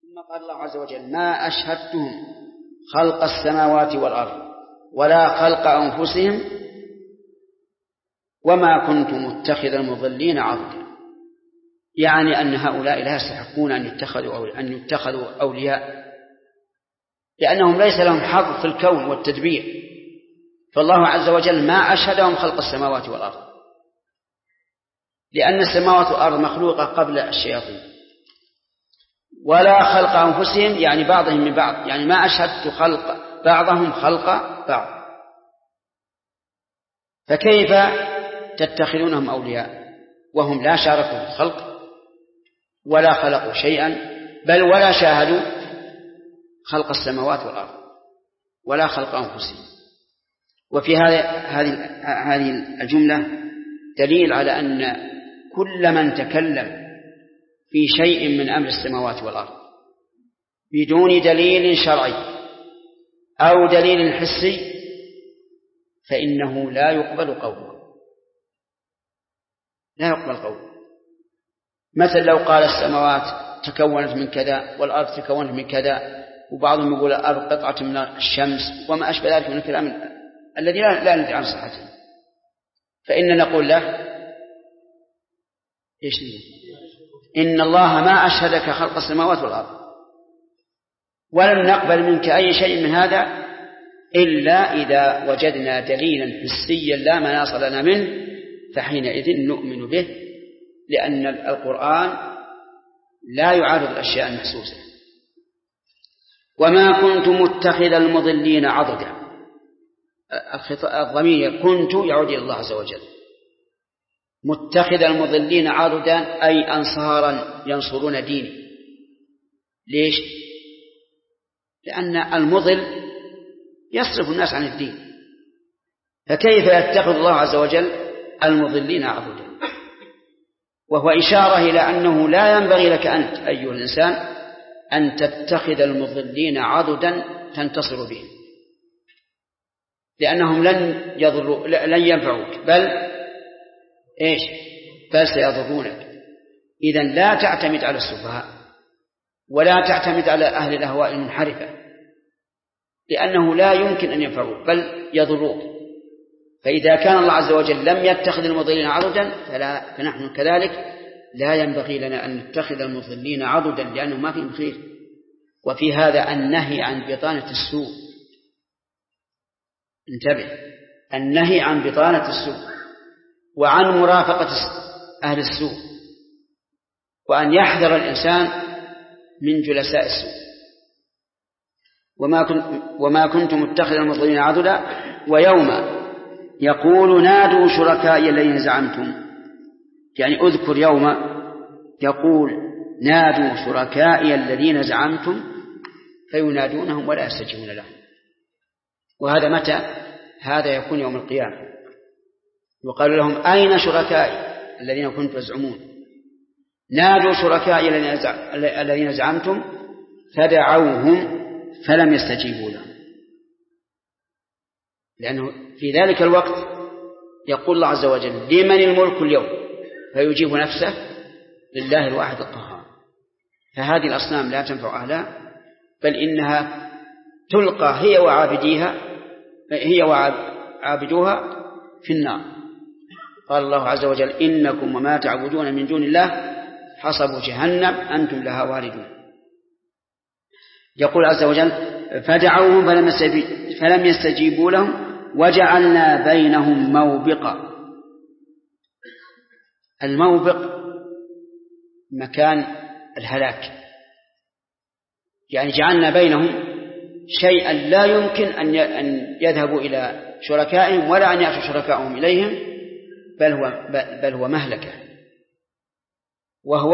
ثم قال الله عز وجل ما أشهدتهم خلق السماوات والأرض ولا خلق أنفسهم وما كنت متخذ المضلين عضدا، يعني أن هؤلاء لا يستحقون أن يتخذوا أولياء، لأنهم ليس لهم حظ في الكون والتدبير. فالله عز وجل ما أشهدهم خلق السماوات والأرض، لأن السماوات والأرض مخلوقة قبل الشياطين، ولا خلق أنفسهم يعني بعضهم من بعض، يعني ما أشهدت خلق بعضهم خلق بعض. فكيف تتخذونهم أولياء وهم لا شاركوا في الخلق ولا خلقوا شيئا، بل ولا شاهدوا خلق السماوات والأرض ولا خلق أنفسهم؟ وفي هذه الجملة دليل على أن كل من تكلم في شيء من أمر السماوات والأرض بدون دليل شرعي أو دليل حسي فإنه لا يقبل قوله، لا يقبل قوله. مثل لو قال السماوات تكونت من كذا والأرض تكونت من كذا، وبعضهم يقول الأرض قطعة من الشمس وما أشبه ذلك من الكلام الذي لا ندري عن صحته، فإن نقول له إيش إن الله ما أشهدك خلق السماوات والأرض، ولن نقبل منك أي شيء من هذا إلا إذا وجدنا دليلا حسيا لا مناص لنا منه، فحينئذ نؤمن به، لأن القرآن لا يعارض الأشياء المحسوسة. وما كنت متخذ المضلين عضدا، الضمير كنت يعود إلى الله عز وجل. متخذ المضلين عضدا أي أنصارا ينصرون ديني. ليش؟ لأن المضل يصرف الناس عن الدين، فكيف يتخذ الله عز وجل المضلين عضدا؟ وهو إشارة إلى أنه لا ينبغي لك أنت أيها الإنسان أن تتخذ المضلين عضدا تنتصر بهم، لأنهم لن ينفعوك، بل سيضرونك. إذن لا تعتمد على السفهاء ولا تعتمد على أهل الأهواء المنحرفة، لأنه لا يمكن أن ينفعوك بل يضروك. فإذا كان الله عز وجل لم يتخذ المضلين عضدا فنحن كذلك لا ينبغي لنا أن نتخذ المضلين عضدا، لأنه ما فيهم خير. وفي هذا النهي عن بطانة السوء، انتبه، النهي عن بطانة السوء وعن مرافقة أهل السوء، وأن يحذر الإنسان من جلساء السوء. وما كنت متخذ المضلين عضدا ويوم يقول نادوا شركائي الذين زعمتم، يعني أذكر يوم يقول نادوا شركائي الذين زعمتم فينادونهم ولا يستجيبون لهم. وهذا متى؟ هذا يكون يوم القيامة، يقال لهم أين شركائي الذين كنتم تزعمون؟ نادوا شركائي الذين زعمتم فدعوهم فلم يستجيبوا لهم، لأنه في ذلك الوقت يقول الله عز وجل لمن الملك اليوم، فيجيب نفسه لله الواحد القهار. فهذه الأصنام لا تنفع أهلها، بل إنها تلقى هي وعابدوها في النار. قال الله عز وجل إنكم وما تعبدون من دون الله حصب جهنم أنتم لها واردون. يقول عز وجل فدعوهم فلم يستجيبوا لهم وجعلنا بينهم موبقا. الموبق مكان الهلاك، يعني جعلنا بينهم شيئا لا يمكن أن يذهبوا إلى شركائهم ولا أن يأتوا شركائهم إليهم، بل هو مهلكة، وهو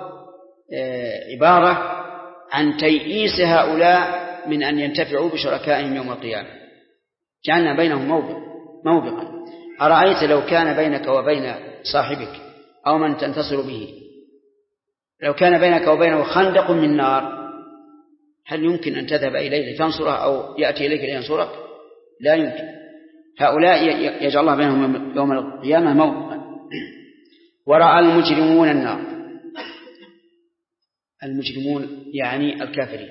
عبارة عن تيئيس هؤلاء من أن ينتفعوا بشركائهم يوم القيامة. جعلنا بينهم موبقا. أرأيت لو كان بينك وبين صاحبك أو من تنتصر به، لو كان بينك وبينه خندق من نار، هل يمكن أن تذهب إليه لتنصره أو يأتي إليك لينصرك؟ لا يمكن. هؤلاء يجعل الله بينهم يوم القيامة موبقا. ورأى المجرمون النار. المجرمون يعني الكافرين،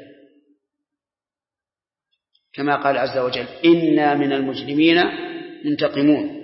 كما قال عز وجل إنا من المجرمين منتقمون.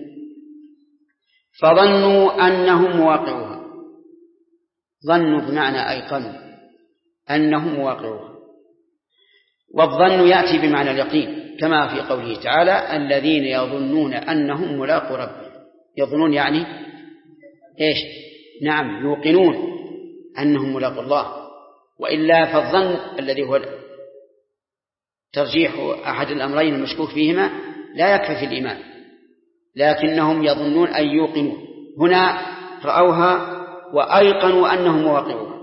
فظنوا أنهم مواقعوها، ظنوا بمعنى أيقنوا أنهم مواقعوها، والظن يأتي بمعنى اليقين كما في قوله تعالى الذين يظنون أنهم ملاقو ربهم. يظنون يعني إيش؟ نعم يوقنون أنهم ملاقو الله، وإلا فالظن الذي هو ترجيح أحد الأمرين المشكوك فيهما لا يكفي في الإيمان، لكنهم يظنون أن يوقنوا. هنا رأوها وأيقنوا أنهم مواقعوها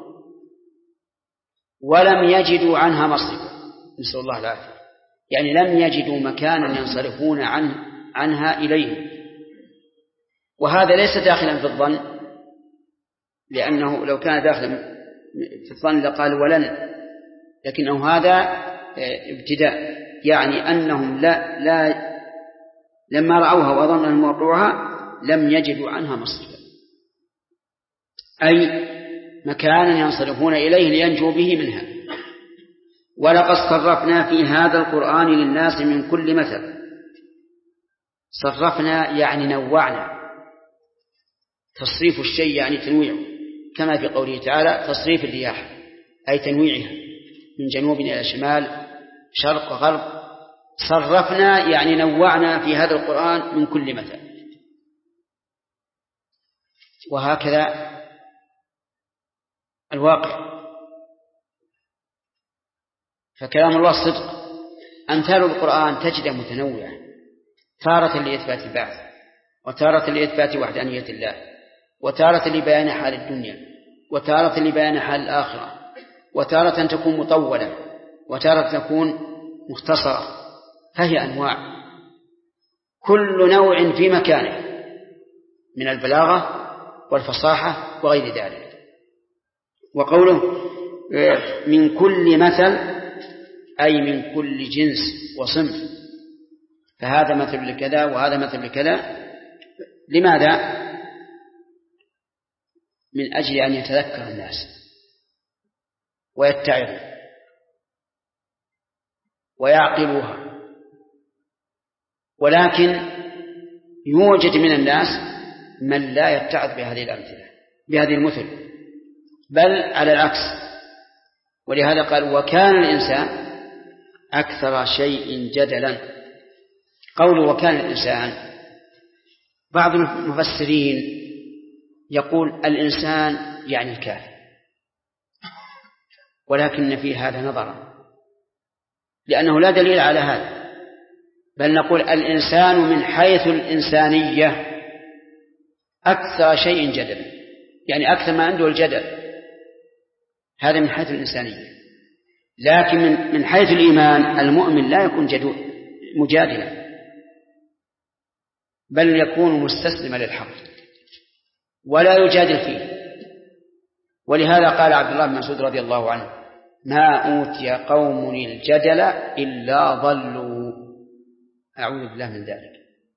ولم يجدوا عنها مصرفا، نسأل الله العافية، يعني لم يجدوا مكانا ينصرفون عنها إليه. وهذا ليس داخلا في الظن، لأنه لو كان داخلا في الظن لقال ولن، لكنه هذا ابتداء، يعني أنهم لما رأوها وظنوا أنهم وقعوها لم يجدوا عنها مصرفا، أي مكانا ينصرفون إليه لينجوا به منها. ولقد صرفنا في هذا القرآن للناس من كل مثل. صرفنا يعني نوعنا، تصريف الشيء يعني تنويعه، كما في قوله تعالى تصريف الرياح أي تنويعها من جنوب إلى شمال شرق وغرب. صرفنا يعني نوعنا في هذا القرآن من كل مثل. وهكذا الواقع، فكلام الله صدق. أمثال القرآن تجد متنوعة، تارة لإثبات البعث، وتارة لإثبات وحدانية الله، وتارة لبيان حال الدنيا، وتارة لبيان حال الآخرة، وتارة تكون مطولة، وتارة تكون مختصرة، فهي أنواع كل نوع في مكانه من البلاغة والفصاحة وغير ذلك. وقوله من كل مثل أي من كل جنس وصنف، فهذا مثل لكذا وهذا مثل لكذا. لماذا؟ من أجل أن يتذكر الناس ويتعظوا ويعقلوها. ولكن يوجد من الناس من لا يتعظ بهذه الأمثلة بهذه المثل، بل على العكس. ولهذا قال وكان الإنسان أكثر شيء جدلا. قوله وكان الإنسان، بعض المفسرين يقول الإنسان يعني الكافر، ولكن في هذا نظرا، لأنه لا دليل على هذا، بل نقول الإنسان من حيث الإنسانية أكثر شيء جدلا، يعني أكثر ما عنده الجدل، هذا من حيث الإنسانية. لكن من حيث الإيمان المؤمن لا يكون مجادلا، بل يكون مستسلما للحق ولا يجادل فيه. ولهذا قال عبد الله بن مسعود رضي الله عنه ما أوتي قوم الجدل إلا ضلوا. أعوذ بالله من ذلك.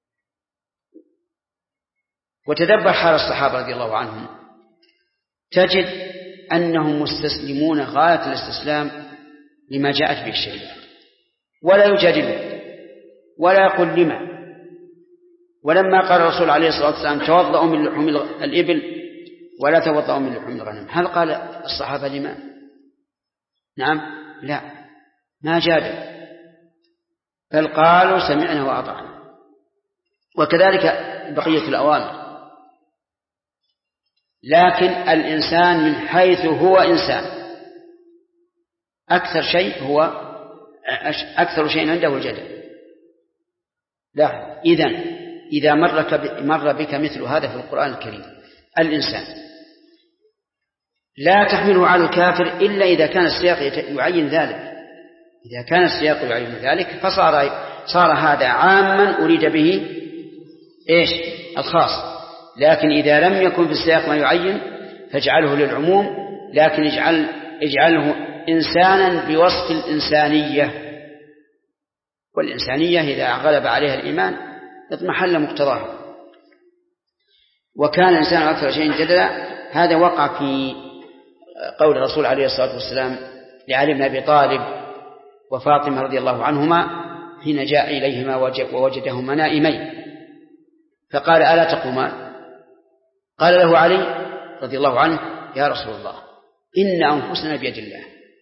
وتدبر حال الصحابة رضي الله عنهم، تجد أنهم مستسلمون غاية الاستسلام لما جاءت به الشريعة، ولا يجادلون ولا يقول لما. ولما قال الرسول عليه الصلاة والسلام توضأوا من لحوم الإبل ولا توضأوا من لحوم الغنم، هل قال الصحابة لما؟ نعم، لا، ما جادل، بل قالوا سمعنا وأطعنا. وكذلك بقية الأوامر. لكن الإنسان من حيث هو إنسان أكثر شيء عنده الجدل. لا، إذا مر بك مثل هذا في القرآن الكريم، الإنسان لا تحمله على الكافر إلا إذا كان السياق يعين ذلك. إذا كان السياق يعين ذلك فصار هذا عاما أريد به الخاص. لكن إذا لم يكن في السياق ما يعين فاجعله للعموم، لكن اجعله إنسانا بوصف الإنسانية، والإنسانية إذا غلب عليها الإيمان اضمحل مقتضاها. وكان الإنسان أكثر شيء جدلا، هذا وقع في قول الرسول عليه الصلاة والسلام لعلي بن أبي طالب وفاطمة رضي الله عنهما حين جاء إليهما ووجدهما نائمين فقال ألا تقومان؟ قال له علي رضي الله عنه يا رسول الله إن أنفسنا بيد الله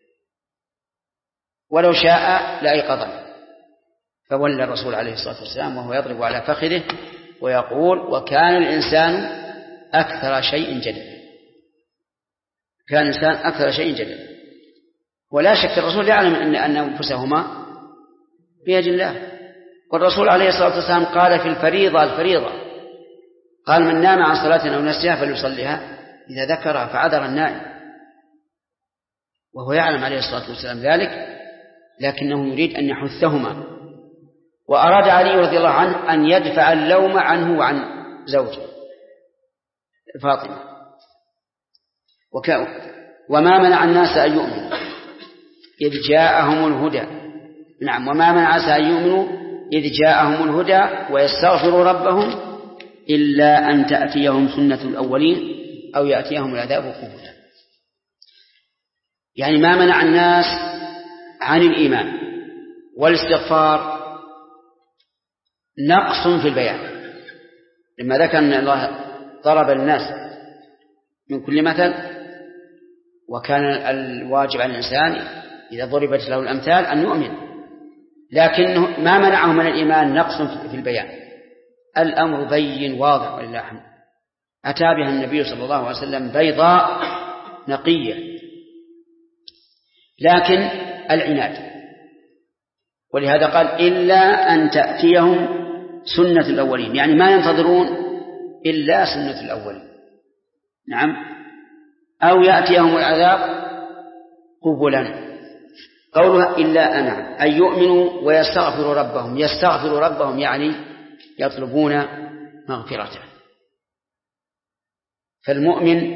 ولو شاء لأيقظنا. فولى الرسول عليه الصلاة والسلام وهو يضرب على فخذه ويقول وكان الإنسان أكثر شيء جدلا. كان الإنسان أكثر شيء جدلا. ولا شك الرسول يعلم أن أنفسهما بيد الله. والرسول عليه الصلاة والسلام قال في الفريضة قال من نام عن صلاة أو نسيها فليصليها إذا ذكرها فعذر النائم. وهو يعلم عليه الصلاة والسلام ذلك لكنه يريد أن يحثهما. وأراد علي رضي الله عنه أن يدفع اللوم عنه وعن زوجه فاطمة. وما منع الناس أن يؤمنوا إذ جاءهم الهدى. نعم وما منع الناس أن يؤمنوا إذ جاءهم الهدى ويستغفروا ربهم إلا أن تأتيهم سنة الأولين أو يأتيهم العذاب قبلا. يعني ما منع الناس عن الإيمان والاستغفار نقص في البيان. لما ذكر أن الله ضرب الناس من كل مثل وكان الواجب على الإنسان إذا ضربت له الأمثال أن يؤمن. لكنه ما منعه من الإيمان نقص في البيان. الأمر بين واضح ولله الحمد. أتى بها النبي صلى الله عليه وسلم بيضاء نقية لكن العناد. ولهذا قال إلا أن تأتيهم سنة الأولين يعني ما ينتظرون إلا سنة الأولين. نعم أو يأتيهم العذاب قبلا. قولها إلا أن أن يؤمنوا ويستغفروا ربهم. يستغفروا ربهم يعني يطلبون مغفرته. فالمؤمن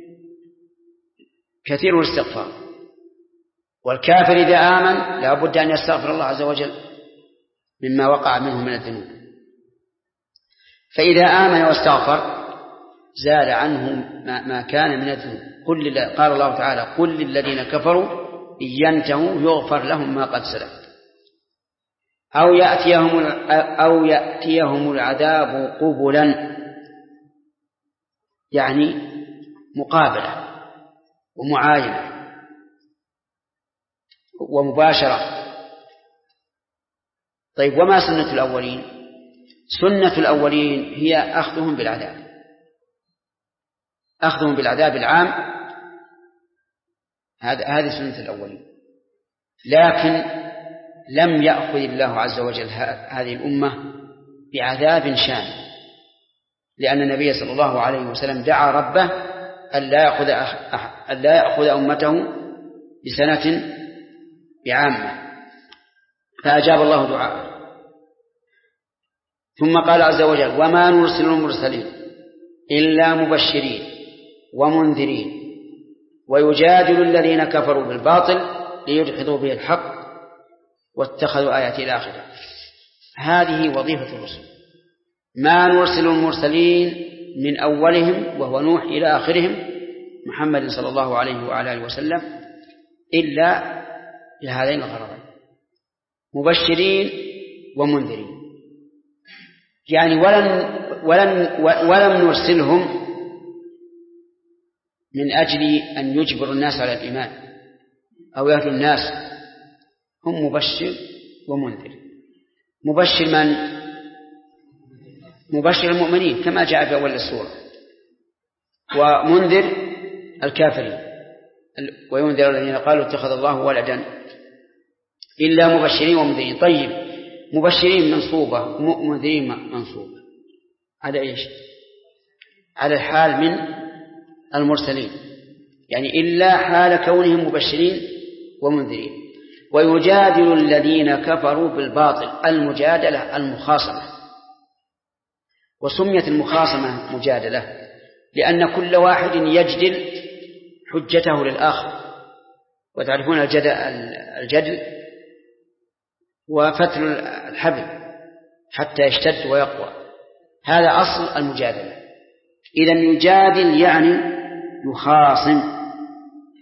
كثير الاستغفار والكافر إذا آمن لا بد أن يستغفر الله عز وجل مما وقع منه من الذنوب. فإذا آمن واستغفر زال عنه ما كان من الذنوب. قال الله تعالى قل للذين كفروا إن ينتهوا يغفر لهم ما قد سلف أو يأتيهم العذاب قبلا يعني مقابلة ومعاينة ومباشرة. طيب وما سنة الأولين؟ سنة الأولين هي أخذهم بالعذاب. أخذهم بالعذاب العام هذه سنة الأولين. لكن لم يأخذ الله عز وجل هذه الأمة بعذاب شامل لأن النبي صلى الله عليه وسلم دعا ربه ألا يأخذ أمته بسنة بعامة فأجاب الله دعاءه. ثم قال عز وجل وما نرسل المرسلين إلا مبشرين ومنذرين ويجادل الذين كفروا بالباطل ليدحضوا به الحق واتخذوا آياتي الآخرة. هذه وظيفة الرسل. ما نرسل المرسلين من أولهم وهو نوح إلى آخرهم محمد صلى الله عليه وعلى آله وسلم إلا لهذين الغرضين مبشرين ومنذرين. يعني ولم نرسلهم من أجل أن يجبر الناس على الإيمان أو يهدوا الناس. هم مبشر ومنذر. مبشر من؟ مبشر المؤمنين كما جاء في أول السورة. ومنذر الكافرين وينذر الذين قالوا اتخذ الله ولدا إلا مبشرين ومنذرين. طيب مبشرين منصوبة منذرين منصوبة على إيش؟ على الحال من المرسلين يعني إلا حال كونهم مبشرين ومنذرين. ويجادل الذين كفروا بالباطل. المجادلة المخاصمة. وسميت المخاصمة مجادلة لأن كل واحد يجدل حجته للآخر. وتعرفون الجدل وفتل الحبل حتى يشتد ويقوى. هذا أصل المجادلة. إذا يجادل يعني يخاصم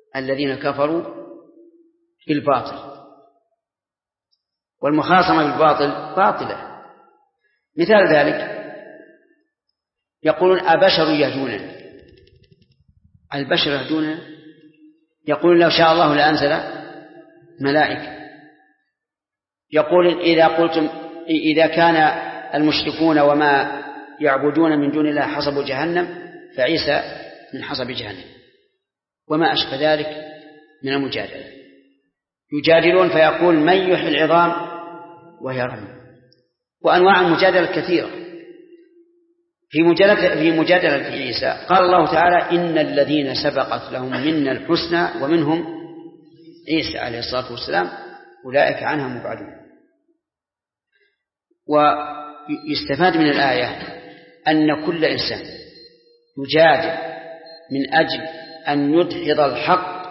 الذين كفروا بالباطل، والمخاصمة بالباطل باطلة. مثال ذلك يقولون أبشر يهدوننا، البشر يهدوننا، يقولون لو شاء الله لأنزل ملائكة. يقول إذا كان المشركون وما يعبدون من دون الله حصبوا جهنم فعيسى من حصب جهنم، وما أشبه ذلك من المجادلة. يجادلون فيقول من يحيي العظام وهي رميم. وأنواع المجادلة كثيرة. في مجادلة عيسى قال الله تعالى إن الذين سبقت لهم منا الحسنى ومنهم عيسى عليه الصلاة والسلام أولئك عنها مبعدون. ويستفاد من الآية أن كل إنسان يجادل من أجل أن يدحض الحق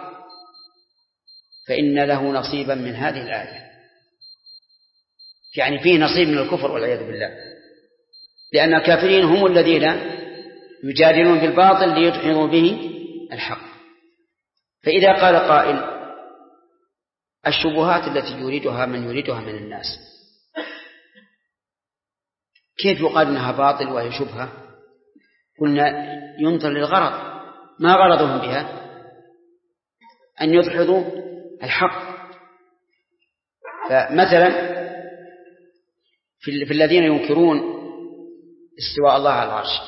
فإن له نصيبا من هذه الآية، يعني فيه نصيب من الكفر والعياذ بالله، لأن الكافرين هم الذين يجادلون بالباطل ليدحضوا به الحق. فإذا قال قائل الشبهات التي يريدها من يريدها من الناس كيف يقال إنها باطل وهي شبهة؟ قلنا ينظر للغرض، ما غرضهم بها؟ أن يدحضوا الحق. فمثلا في الذين ينكرون استواء الله على العرش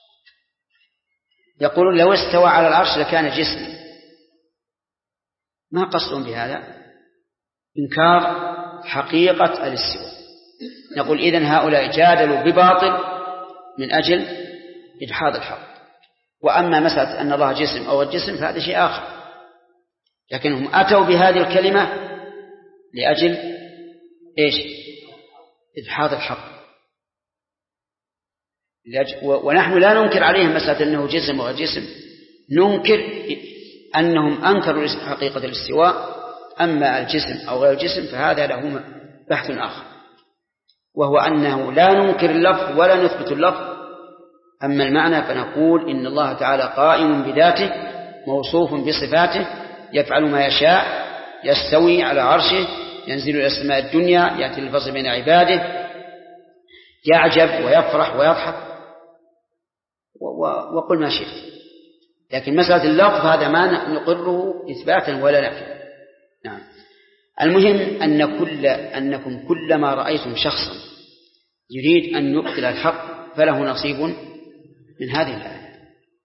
يقولون لو استوى على العرش لكان جسما. ما قصدهم بهذا؟ إنكار حقيقة الاستواء. نقول إذن هؤلاء جادلوا بباطل من أجل إدحاض الحق. وأما مسألة أن الله جسم أو الجسم فهذا شيء آخر، لكنهم أتوا بهذه الكلمة لأجل إيش؟ إدحاض الحق. ونحن لا ننكر عليهم مسألة أنه جسم أو جسم، ننكر أنهم أنكروا حقيقة الاستواء. أما الجسم أو غير الجسم فهذا له بحث آخر، وهو أنه لا ننكر اللفظ ولا نثبت اللفظ. أما المعنى فنقول إن الله تعالى قائم بذاته موصوف بصفاته يفعل ما يشاء، يستوي على عرشه، ينزل إلى السماء الدنيا، يأتي الفصل بين عباده، يعجب ويفرح ويضحك وقل ما شئت. لكن مسألة اللفظ هذا ما نقره إثباتا ولا نفيا. نعم. المهم أنكم كلما رأيتم شخصا يريد أن يبطل الحق فله نصيب من هذه الآية.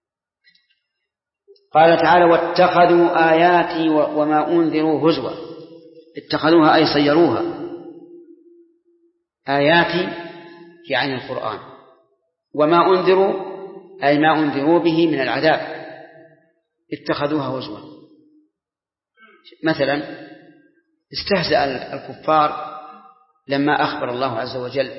قال تعالى واتخذوا آياتي وما أنذروا هزوا. اتخذوها أي صيروها. آياتي يعني القرآن، وما أنذروا أي ما أنذروا به من العذاب اتخذوها هزوا. مثلا استهزأ الكفار لما أخبر الله عز وجل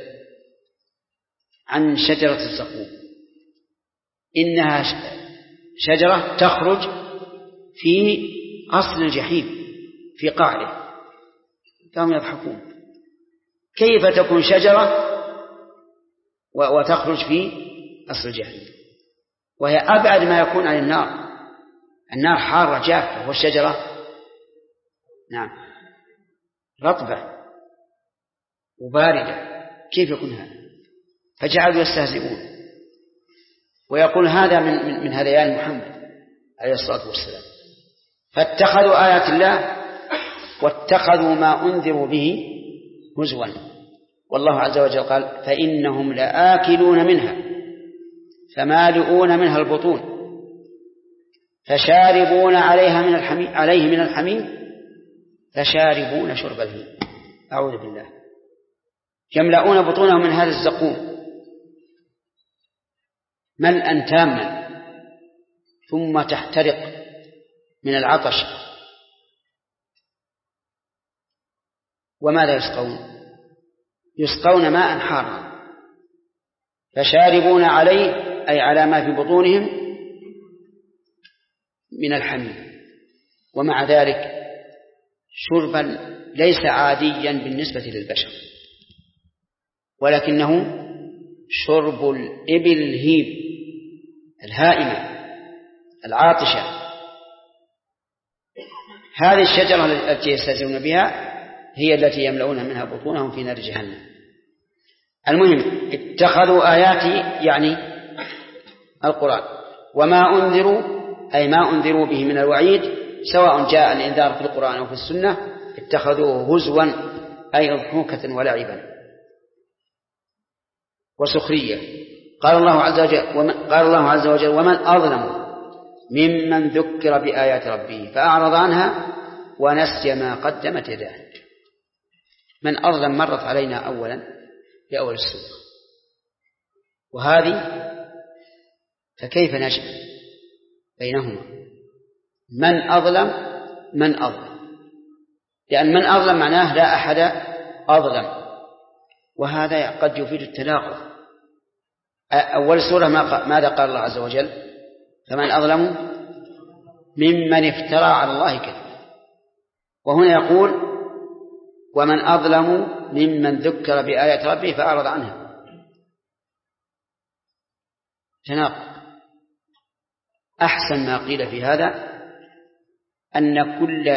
عن شجرة الزقوم إنها شجرة تخرج في أصل الجحيم في قعره، كانوا يضحكون كيف تكون شجرة وتخرج في أصل الجحيم، وهي أبعد ما يكون عن النار. النار حارة جافة والشجرة نعم رطبة وباردة، كيف يكون هذا؟ فجعلوا يستهزئون ويقول هذا من هذيان محمد عليه الصلاة والسلام. فاتخذوا آيات الله واتخذوا ما أنذروا به هزوا. والله عز وجل قال فإنهم لآكلون منها فمالئون منها البطون فشاربون عليه من الحميم فشاربون شرب الهيم. أعوذ بالله. يملؤون بطونهم من هذا الزقوم ملءا تاما ثم تحترق من العطش. وماذا يسقون؟ يسقون ماء حارا فشاربون عليه أي على ما في بطونهم من الحميم. ومع ذلك شربا ليس عاديا بالنسبة للبشر، ولكنه شرب الإبل الهيم الهائمة العاطشة. هذه الشجرة التي يستهزئون بها هي التي يملؤون منها بطونهم في نار جهنم. المهم اتخذوا آياتي يعني القرآن وما أنذروا أي ما أنذروا به من الوعيد سواء جاء الإنذار في القرآن أو في السنة اتخذوه هزوا أي ضحوكة ولعبا وسخرية. قال الله عز وجل ومن أظلم ممن ذكر بآيات ربه فأعرض عنها ونسي ما قدمت يداه. من أظلم مرت علينا أولا في أول السورة، وهذه فكيف نجمع بينهما؟ من أظلم لأن من أظلم معناه لا أحد أظلم، وهذا قد يفيد التناقض. أول سورة ماذا قال الله عز وجل؟ فمن أظلم ممن افترى على الله كذبا، وهنا يقول ومن أظلم ممن ذكر بآيات ربه فأعرض عنها. تناقض. أحسن ما قيل في هذا أن كل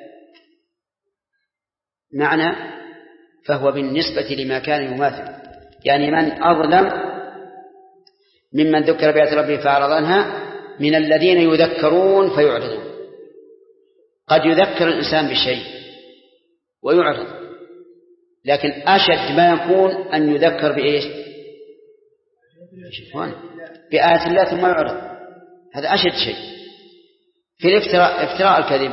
معنى فهو بالنسبة لما كان يماثل، يعني من أظلم ممن ذكر بآيات ربه فأعرض عنها من الذين يذكرون فيعرضون. قد يذكر الإنسان بشيء ويعرض، لكن أشد ما يكون أن يذكر بإيش؟ بآيات الله ثم يعرض، هذا أشد شيء. في افتراء الكذب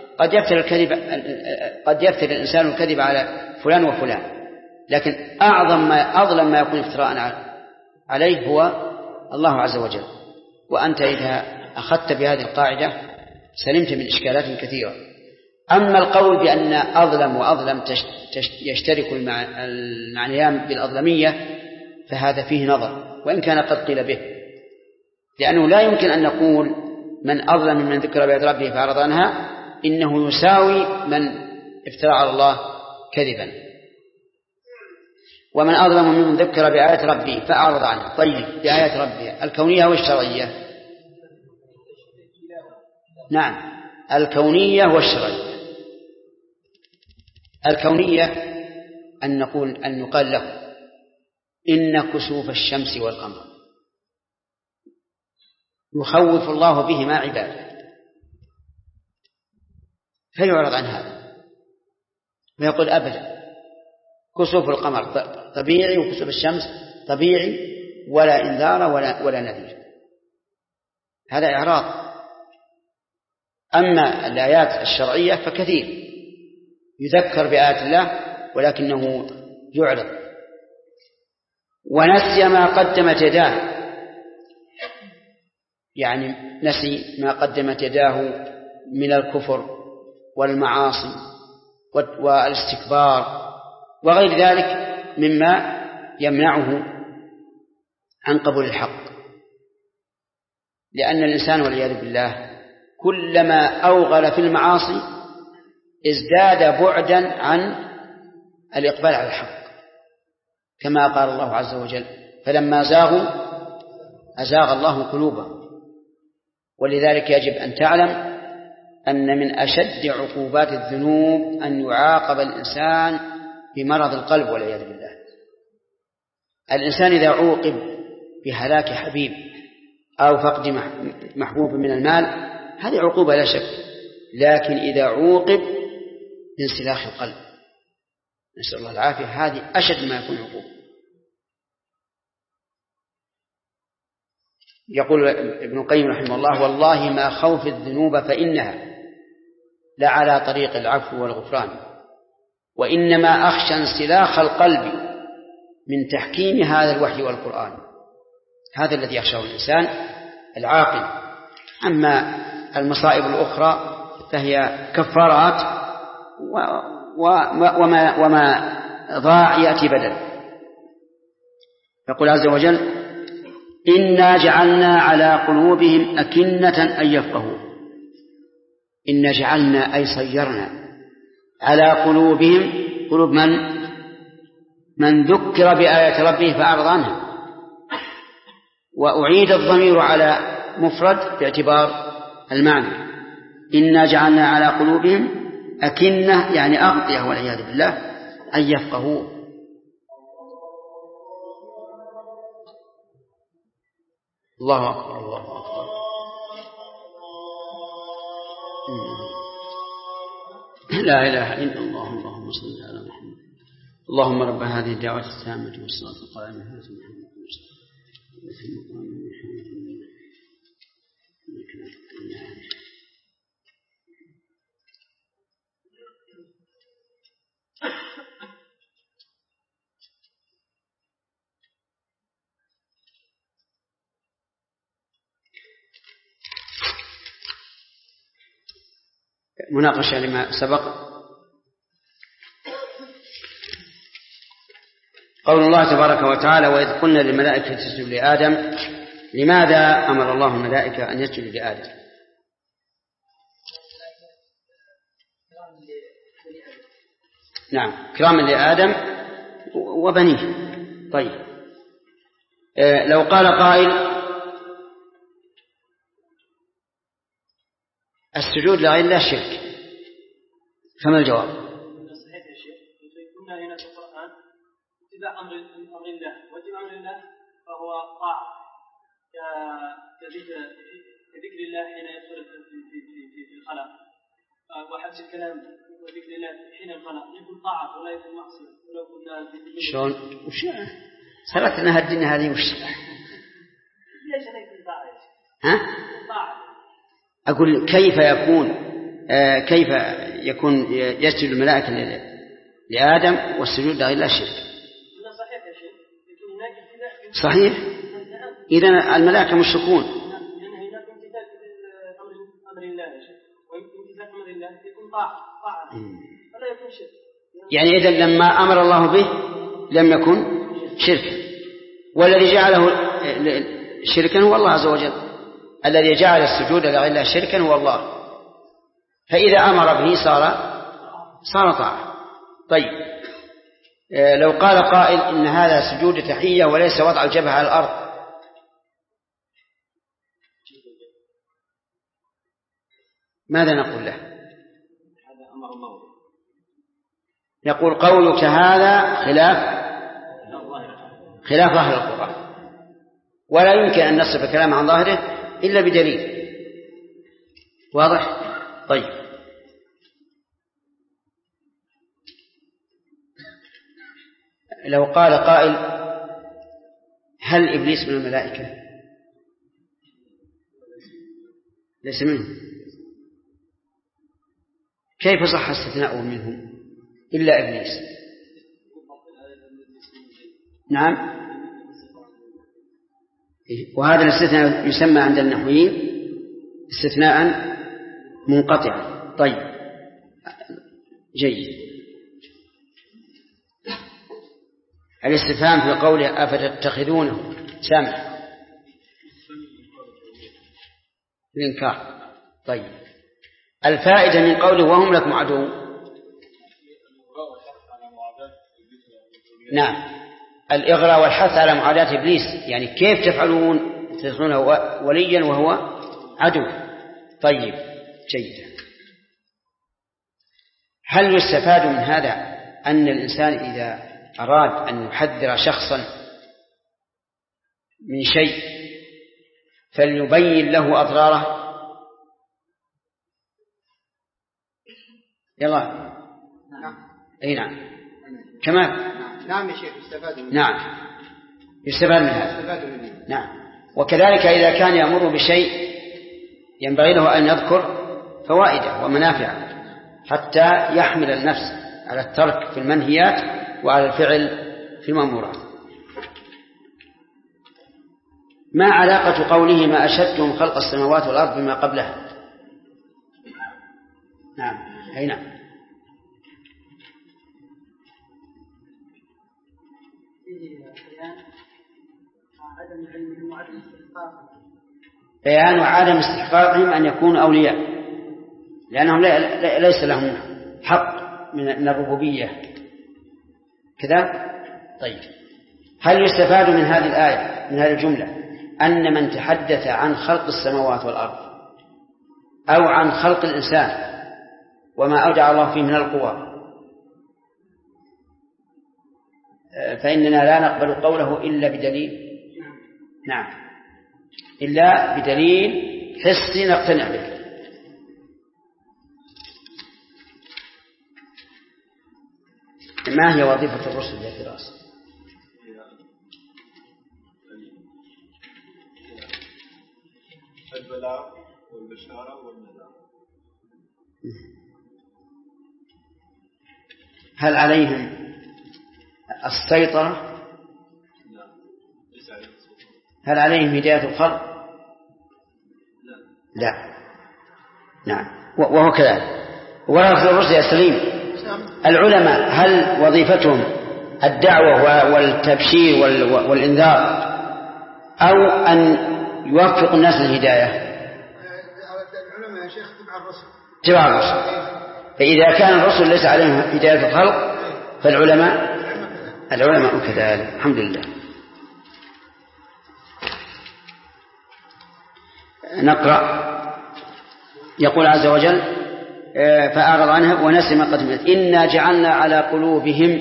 قد يفتر الإنسان الكذب على فلان وفلان، لكن أظلم ما يكون افتراء عليه هو الله عز وجل. وأنت إذا أخذت بهذه القاعدة سلمت من إشكالات كثيرة. أما القول بأن أظلم وأظلم يشترك المعنيان بالأظلمية فهذا فيه نظر، وإن كان قد قيل به، لأنه لا يمكن أن نقول من أظلم ممن ذكر بآيات ربه فأعرض عنها إنه يساوي من افترى على الله كذبا. ومن أظلم ممن ذكر بآيات ربه فأعرض عنها. طيب بآيات ربه الكونية والشرعية؟ نعم الكونية والشرعية. الكونية أن يقال له إن كسوف الشمس والقمر يخوف الله بهما عباده، فيعرض عن هذا ويقول أبدا كسوف القمر طبيعي وكسوف الشمس طبيعي ولا إنذار ولا نذير، هذا إعراض. أما الآيات الشرعية فكثير يذكر بآيات الله ولكنه يعرض. ونسي ما قدمت يداه، يعني نسي ما قدمت يداه من الكفر والمعاصي والاستكبار وغير ذلك مما يمنعه عن قبول الحق. لأن الإنسان والعياذ بالله كلما أوغل في المعاصي ازداد بعدا عن الإقبال على الحق، كما قال الله عز وجل فلما زاغوا أزاغ الله قلوبهم. ولذلك يجب أن تعلم أن من أشد عقوبات الذنوب أن يعاقب الإنسان بمرض القلب والعياذ بالله. الإنسان إذا عوقب بهلاك حبيب أو فقد محبوب من المال هذه عقوبة لا شك، لكن إذا عوقب بانسلاخ القلب نسأل الله العافية هذه أشد ما يكون عقوبة. يقول ابن القيم رحمه الله والله ما خوف الذنوب فإنها لعلى طريق العفو والغفران، وإنما أخشى انسلاخ القلب من تحكيم هذا الوحي والقرآن. هذا الذي يخشاه الإنسان العاقل. أما المصائب الأخرى فهي كفارات وما ضاع يأتي بدل. يقول عز وجل إنا جعلنا على قلوبهم أكنة أن يفقهوا. إنا جعلنا أي صيرنا على قلوبهم قلوب من ذكر بآيات ربه فأعرض عنها، وأعيد الضمير على مفرد باعتبار المعنى. إنا جعلنا على قلوبهم أكنة يعني أغطية والعياذ بالله أن يفقهوا. الله أكبر الله أكبر. لا إله إلا الله. اللهم صل على محمد. اللهم رب هذه الدعوة التامة والصلاة القائمة آت محمد مناقشة لما سبق. قول الله تبارك وتعالى وإذ قلنا للملائكة اسجدوا لآدم، لماذا أمر الله الملائكة أن يسجدوا لآدم؟ نعم كراما لآدم وبنيه. طيب لو قال قائل السجود لغير الله شرك، فما الجواب؟ صحيح يا شيخ، قلنا هنا في القرآن اتباع أمر الله، واتباع أمر الله فهو طاعة كذكر الله حين يدخل في الخلق، وحبس الكلام وذكر الله حين الخلق يكون طاعة ولا يكون معصية. ولو كنا شلون وش سبقنا هالدنيا هذه وش ليش لا يكون طاعة يا شيخ؟ ها طاعة. أقول كيف يكون يسجد الملائكة لآدم والسجود لغير الله شرك؟ صحيح يا شيخ، يكون هناك صحيح. إذن الملائكة مشركون. لأن هناك امتثال أمر الله يا شيخ، وامتثال أمر الله يكون طاعة فلا يكون شرك. يعني إذن لما أمر الله به لم يكن شركا، والذي جعله شركا هو الله عز وجل. الذي جعل السجود لغير الله شركا هو الله، فإذا أمر به صار طاعة. طيب لو قال قائل إن هذا سجود تحية وليس وضع الجبهة على الأرض، ماذا نقول له؟ هذا أمر الله. نقول قولك هذا خلاف ظاهر القرآن، ولا يمكن أن نصف الكلام عن ظاهره إلا بدليل واضح. طيب لو قال قائل هل إبليس من الملائكة؟ ليس منهم، كيف صح استثناؤه منهم إلا إبليس؟ نعم، وهذا الاستثناء يسمى عند النحويين استثناء منقطعا. طيب جيد. الاستفهام في قوله أفتتخذونه سامع الإنكار. طيب الفائدة من قوله وهم لكم عدو، نعم الإغراء والحث على معاداة إبليس، يعني كيف تفعلون تتخذونه وليا وهو عدو. طيب جيد. هل يستفاد من هذا أن الإنسان إذا أراد أن يحذر شخصا من شيء فليبين له أضراره؟ يلا أي نعم كمان نعم يا شيخ يستفاد منه. نعم يستفاد من هذا. نعم. وكذلك إذا كان يأمر بشيء ينبغي له أن يذكر فوائده ومنافعه حتى يحمل النفس على الترك في المنهيات وعلى الفعل في المأمورات. ما علاقة قوله ما أشهدتهم خلق السماوات والأرض بما قبلها؟ نعم أي نعم. بيان وعدم استحقاقهم أن يكونوا أولياء، لأنهم ليس لهم حق من الربوبية كذا. طيب هل يستفاد من هذه الآية من هذه الجملة أن من تحدث عن خلق السماوات والأرض أو عن خلق الإنسان وما أودع الله فيه من القوى، فإننا لا نقبل قوله إلا بدليل، نعم، إلا بدليل حسي نقتنع به. ما هي وظيفة الرسل يا فراس؟ البلاغ والبشارة والنذار. هل عليهم السيطرة؟ هل عليهم هداية الخلق؟ لا. نعم، وهو كذلك. ورث الرسل يا سليم، العلماء هل وظيفتهم الدعوة والتبشير والإنذار أو أن يوفق الناس للهداية؟ العلماء يا شيخ تبع الرسل. فإذا كان الرسل ليس عليهم هداية الخلق فالعلماء كذلك. الحمد لله. نقرأ. يقول عز وجل: فأعرض عنها ونسي ما قدمت إنا جعلنا على قلوبهم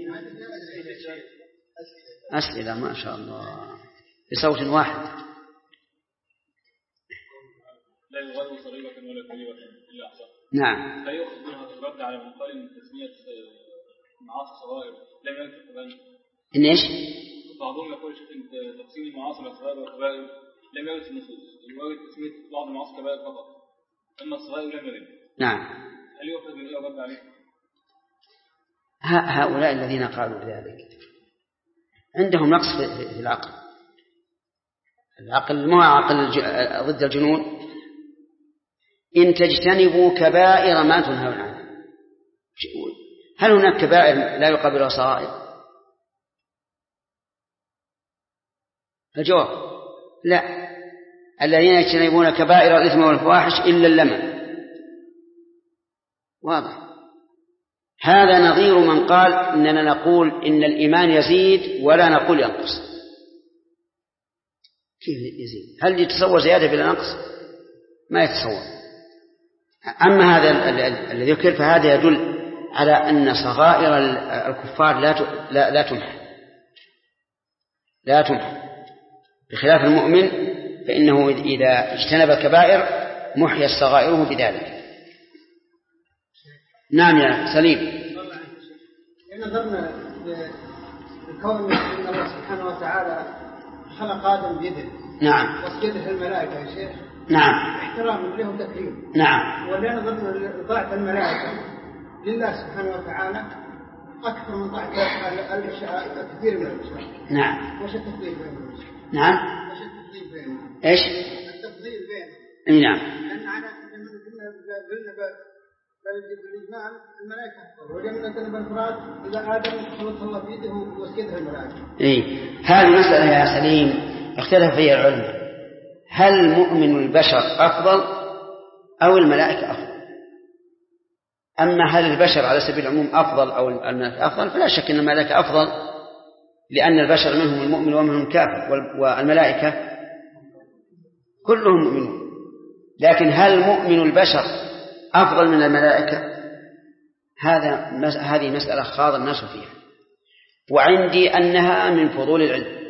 أسئلة ما شاء الله بصوت واحد. لا يغادر صغيرة ولا كبيرة إلا أحصاها. نعم. لا يؤخذ منها الرد على من قال إن تسمية معاصي صغائر لم يرد في القرآن. إن إيش؟ بعضهم يقول إن تقسيم المعاصي إلى صغائر وكبائر لم يرد في النصوص، يرد تسمية بعض المعاصي كبائر فقط، أما الصغائر لم يرد. نعم. هل يؤخذ من الرد عليه؟ هؤلاء الذين قالوا ذلك عندهم نقص في العقل. العقل ما عقل ضد الجنون. إن تجتنبوا كبائر ما تنهون عنه. هل هناك كبائر لا يقابلها صغائر؟ الجواب لا. الذين يجتنبون كبائر الإثم والفواحش إلا اللمم. واضح. هذا نظير من قال إننا نقول إن الإيمان يزيد ولا نقول ينقص. كيف يزيد؟ هل يتصور زيادة بلا نقص؟ ما يتصور. أما هذا الذي يذكر فهذا يدل على أن صغائر الكفار لا تمحى بخلاف المؤمن، فإنه إذا اجتنب الكبائر محيا الصغائره بذلك. نعم يا سليم. إن نظرنا لكون أن الله سبحانه وتعالى خلق آدم بيده. نعم. وسجده الملائكة يا شيخ. نعم. احترام له وتكريم. نعم. ولا نظرنا لطاعة الملائكة لله سبحانه وتعالى أكثر من طاعة كثير من البشر. نعم. وش التفضيل بينهم؟ نعم. وش التفضيل بينهم؟ إيش؟ التفضيل بينهم. نعم. لأن على بالإجمال الملائكة وجملة بالإفراد إذا آدم خلق الله بيده وسجدها الملائكة. هذه مسألة يا سليم اختلف فيها العلماء، هل مؤمن البشر أفضل أو الملائكة أفضل؟ أما هل البشر على سبيل العموم أفضل أو الملائكة أفضل، فلا شك أن الملائكة أفضل، لأن البشر منهم المؤمن ومنهم الكافر، والملائكة كلهم مؤمنون. لكن هل مؤمن البشر أفضل من الملائكة؟ هذه مسألة خاض الناس فيها، وعندي أنها من فضول العلم،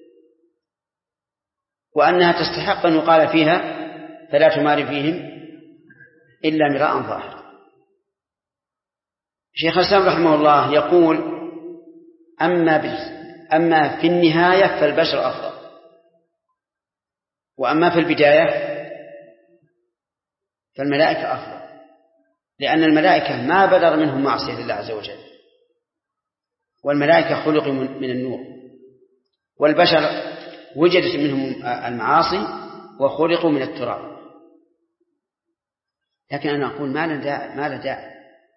وأنها تستحق أن يقال فيها فلا تمار فيهم إلا مراء ظاهر. شيخ الإسلام رحمه الله يقول: أما في النهاية فالبشر أفضل، وأما في البداية فالملائكة أفضل، لأن الملائكة ما بدر منهم معصية الله عز وجل، والملائكة خلقوا من النور، والبشر وجدت منهم المعاصي وخلقوا من التراب. لكن أنا أقول ما له داعي.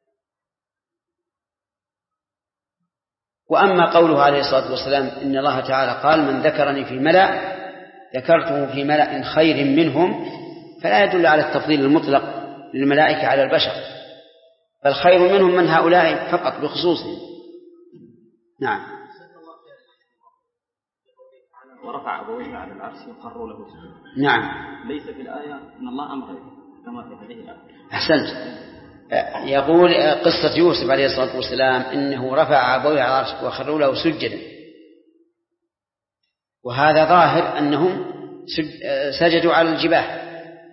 وأما قوله عليه الصلاة والسلام إن الله تعالى قال: من ذكرني في ملأ ذكرته في ملأ خير منهم، فلا يدل على التفضيل المطلق للملائكة على البشر، بل خير منهم من هؤلاء فقط بخصوصهم. نعم. ورفع أبويه على العرش يقر له سجود. نعم. ليس في الآية إن الله أمر أحسنت. يقول قصة يوسف عليه الصلاة والسلام إنه رفع أبويه على العرش وخروا له سجدا، وهذا ظاهر أنهم سجدوا على الجباه،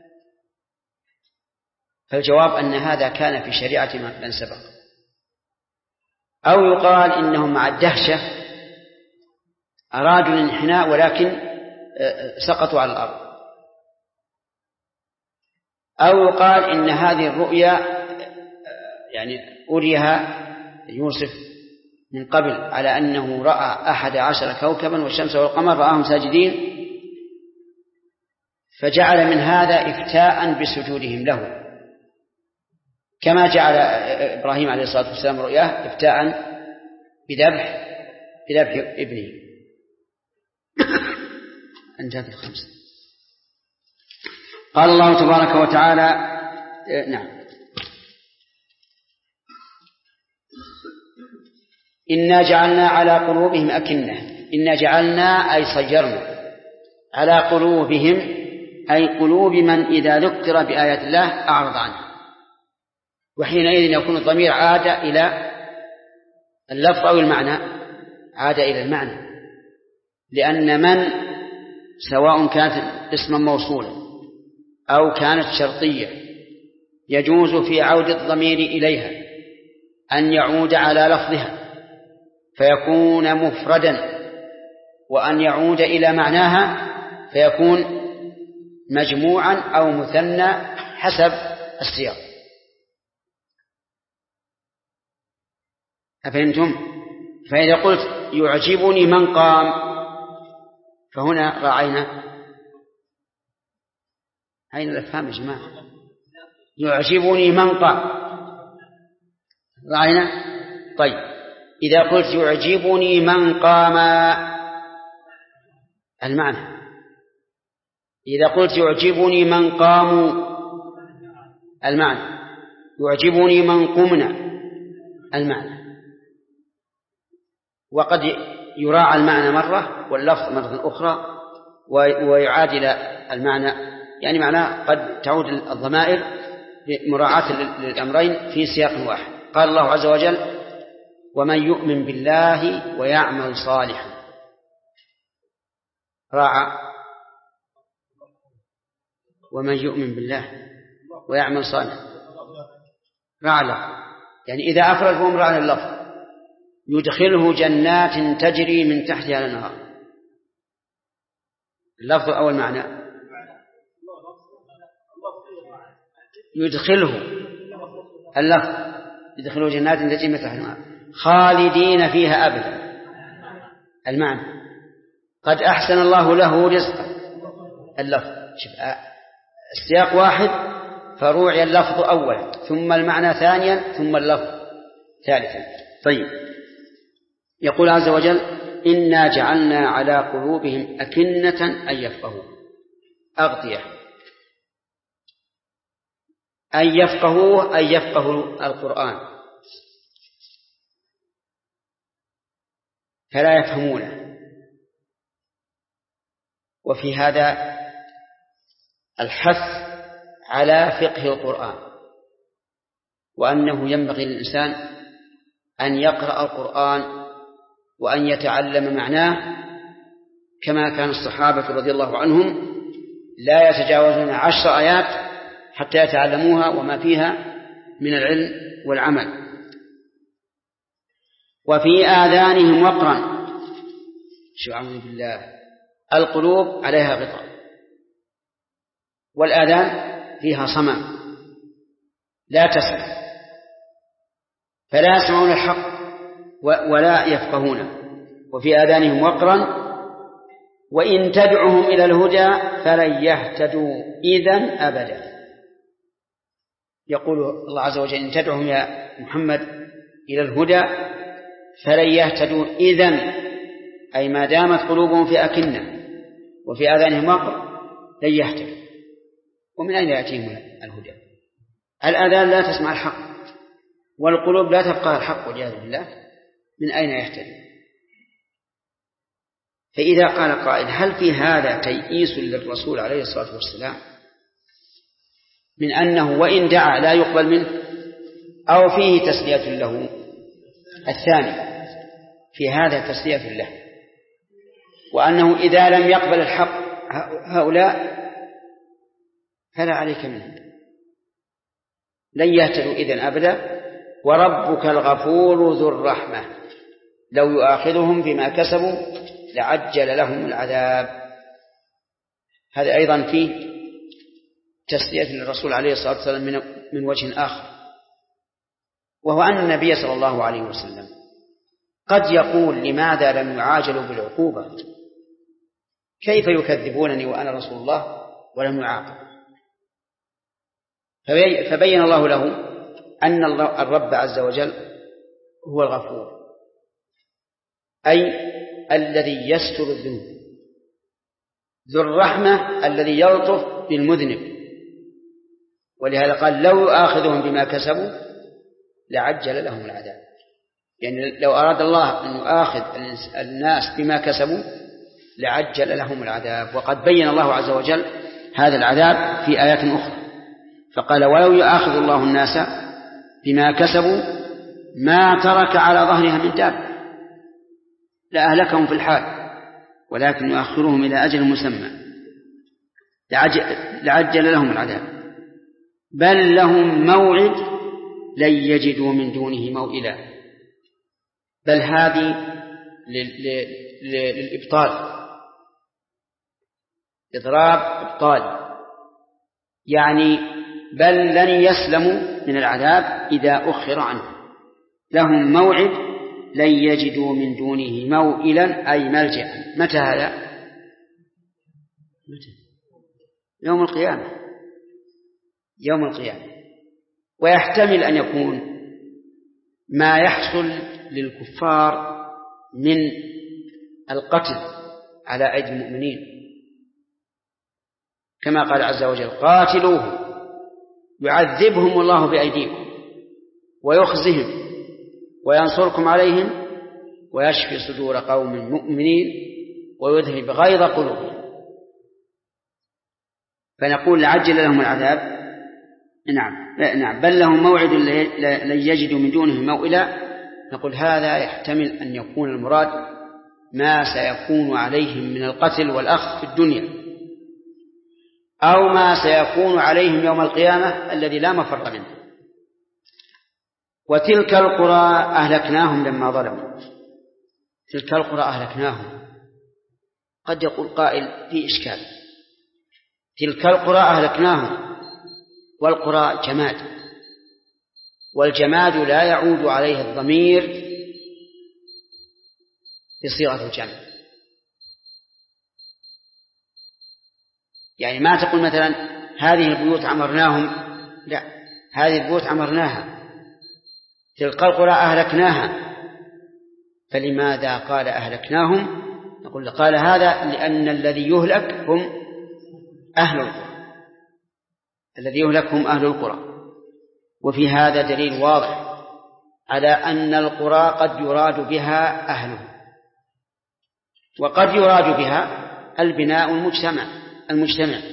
فالجواب أن هذا كان في شريعة من سبق. أو يقال إنهم مع الدهشة أرادوا الانحناء ولكن سقطوا على الأرض. أو يقال إن هذه الرؤيا يعني أريها يوسف من قبل على أنه رأى 11 كوكبا والشمس والقمر رآهم ساجدين، فجعل من هذا إفتاء بسجودهم له، كما جعل إبراهيم عليه الصلاة والسلام رؤياه إفتاء بذبح ابنه. أنجاب الخمسة. قال الله تبارك وتعالى نعم إنا جعلنا على قلوبهم أكنة. إنا جعلنا أي صيرنا على قلوبهم أي قلوب من إذا ذكر بآيات الله أعرض عنها، وحينئذ يكون الضمير عاد إلى اللفظ أو المعنى، عاد إلى المعنى، لأن من سواء كانت اسما موصولا أو كانت شرطية يجوز في عودة الضمير إليها أن يعود على لفظها فيكون مفردا، وأن يعود إلى معناها فيكون مجموعا أو مثنى حسب السياق. أفهمتم؟ فإذا قلت يعجبني من قام فهنا راعينا أين الأفهام يا جماعة؟ يعجبني من قام راعينا. طيب إذا قلت يعجبني من قام المعنى، إذا قلت يعجبني من قاموا المعنى، يعجبني من قمنا المعنى. وقد يراعى المعنى مرة واللفظ مرة أخرى ويعاد إلى المعنى، يعني معناه قد تعود الضمائر مراعاة للأمرين في سياق واحد. قال الله عز وجل ومن يؤمن بالله ويعمل صالحا، راعى ومن يؤمن بالله ويعمل صالحا، راعى اللفظ، يعني إذا أفرد فهم راعى اللفظ يدخله جنات تجري من تحتها الأنهار. اللفظ أو المعنى يدخله اللفظ يدخله جنات تجري من تحتها الأنهار خالدين فيها أبدا. المعنى قد أحسن الله له رزقا. اللفظ السياق واحد فروعي اللفظ أولا ثم المعنى ثانيا ثم اللفظ ثالثا. طيب يقول عز وجل إنا جعلنا على قلوبهم أكنة أن يفقهوا، أغطية أن يفقهوه أن يفقهوا القرآن فلا يفهمونه. وفي هذا الحث على فقه القرآن، وأنه ينبغي للإنسان أن يقرأ القرآن وأن يتعلم معناه، كما كان الصحابة رضي الله عنهم لا يتجاوزون 10 آيات حتى يتعلموها وما فيها من العلم والعمل. وفي آذانهم وقرا، أعوذ بالله، القلوب عليها غطاء والآذان فيها صمم لا تسمع، فلا يسمعون الحق ولا يفقهونه. وفي آذانهم وقرا وإن تدعهم إلى الهدى فلن يهتدوا إذن أبدا. يقول الله عز وجل إن تدعهم يا محمد إلى الهدى فلن يهتدوا إذن، أي ما دامت قلوبهم في أكنة وفي آذانهم وقر لن يهتدوا. ومن أين يأتيهم الهدى؟ الآذان لا تسمع الحق والقلوب لا تفقه الحق والعياذ بالله، من أين يهتدي؟ فإذا قال قائل هل في هذا تيئيس للرسول عليه الصلاة والسلام من أنه وإن دعا لا يقبل منه، أو فيه تسلية له. الثاني في هذا تسلية له، وأنه إذا لم يقبل الحق هؤلاء فلا عليك منهم، لن يهتدوا إذن أبدا. وربك الغفور ذو الرحمة لو يؤاخذهم بما كسبوا لعجل لهم العذاب. هذا أيضا فيه تسلية للرسول عليه الصلاة والسلام من وجه آخر، وهو أن النبي صلى الله عليه وسلم قد يقول لماذا لم يعاجلوا بالعقوبة؟ كيف يكذبونني وأنا رسول الله ولم يعاقب؟ فبين الله له أن الرب عز وجل هو الغفور، أي الذي يستر الذنوب، ذو الرحمة الذي يلطف بالمذنب. ولهذا قال لو يؤاخذهم بما كسبوا لعجل لهم العذاب، يعني لو أراد الله أن يؤاخذ الناس بما كسبوا لعجل لهم العذاب. وقد بين الله عز وجل هذا العذاب في آيات أخرى، فقال ولو يؤاخذ الله الناس بما كسبوا ما ترك على ظهرها من دابة لأهلكهم في الحال ولكن يؤخرهم إلى أجل مسمى لعجل لهم العذاب بل لهم موعد لن يجدوا من دونه موئلا. بل هذه للإبطال، إضراب إبطال، يعني بل لن يسلموا من العذاب إذا أخر عنه. لهم موعد لن يجدوا من دونه موئلا أي ملجأ. متى هذا؟ يوم القيامة، يوم القيامة. ويحتمل أن يكون ما يحصل للكفار من القتل على أيدي المؤمنين، كما قال عز وجل قاتلوه يعذبهم الله بأيديكم ويخزهم وينصركم عليهم ويشفي صدور قوم مؤمنين ويذهب غيظ قلوبهم. فنقول لعجل لهم العذاب. نعم بل لهم موعد لن يجدوا من دونه موئلا. نقول هذا يحتمل أن يكون المراد ما سيكون عليهم من القتل والأخذ في الدنيا، أو ما سيكون عليهم يوم القيامة الذي لا مفر منه. وتلك القرى أهلكناهم لما ظلموا. تلك القرى أهلكناهم، قد يقول قائل في إشكال، تلك القرى أهلكناهم، والقرى جماد، والجماد لا يعود عليه الضمير بصيغة الجمع. يعني ما تقول مثلا هذه البيوت عمرناهم، لا، هذه البيوت عمرناها. تلك القرى أهلكناها، فلماذا قال أهلكناهم؟ نقول قال هذا لأن الذي يهلك هم أهل القرى، الذي يهلك هم أهل القرى. وفي هذا دليل واضح على أن القرى قد يراد بها أهله، وقد يراد بها البناء المجتمع.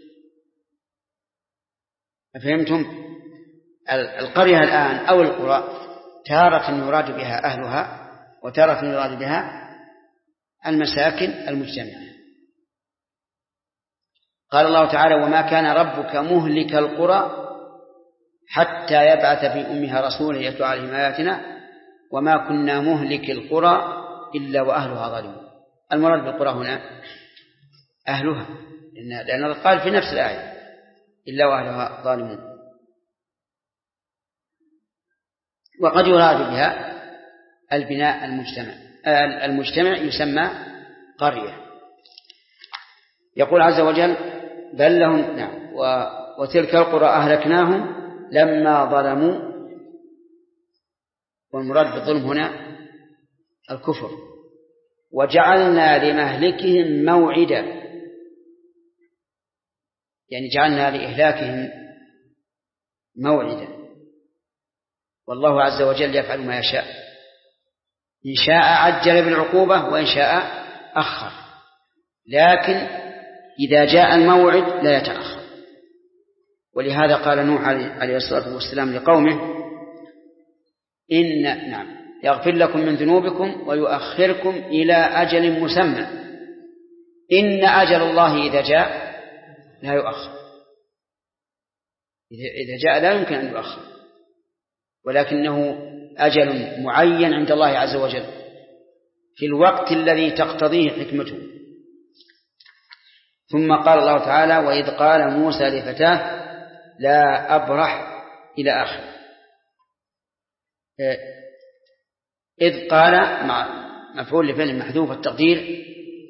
فهمتم؟ القرية الآن أو القرى تارة يراد بها أهلها، وتارة يراد بها المساكن المجتمعة. قال الله تعالى وما كان ربك مهلك القرى حتى يبعث في أمها رسولا يتلو عليهم آياتنا وما كنا مهلك القرى إلا وأهلها ظالمون. المراد بالقرى هنا أهلها، لأن قال في نفس الآية إلا وأهلها ظالمون. وقد يراد بها البناء المجتمع يسمى قرية. يقول عز وجل بل لهم وتلك القرى أهلكناهم لما ظلموا. والمراد بالظلم هنا الكفر. وجعلنا لمهلكهم موعدا، يعني جعلنا لإهلاكهم موعدا. والله عز وجل يفعل ما يشاء، إن شاء عجل بالعقوبة وإن شاء أخر، لكن إذا جاء الموعد لا يتأخر. ولهذا قال نوح عليه الصلاة والسلام لقومه يغفر لكم من ذنوبكم ويؤخركم إلى أجل مسمى إن أجل الله إذا جاء لا يؤخر. إذا جاء لا يمكن أن يؤخر، ولكنه أجل معين عند الله عز وجل في الوقت الذي تقتضيه حكمته. ثم قال الله تعالى وإذ قال موسى لفتاه لا أبرح إلى آخر. إذ قال مع مفعول لفعل محذوف التقدير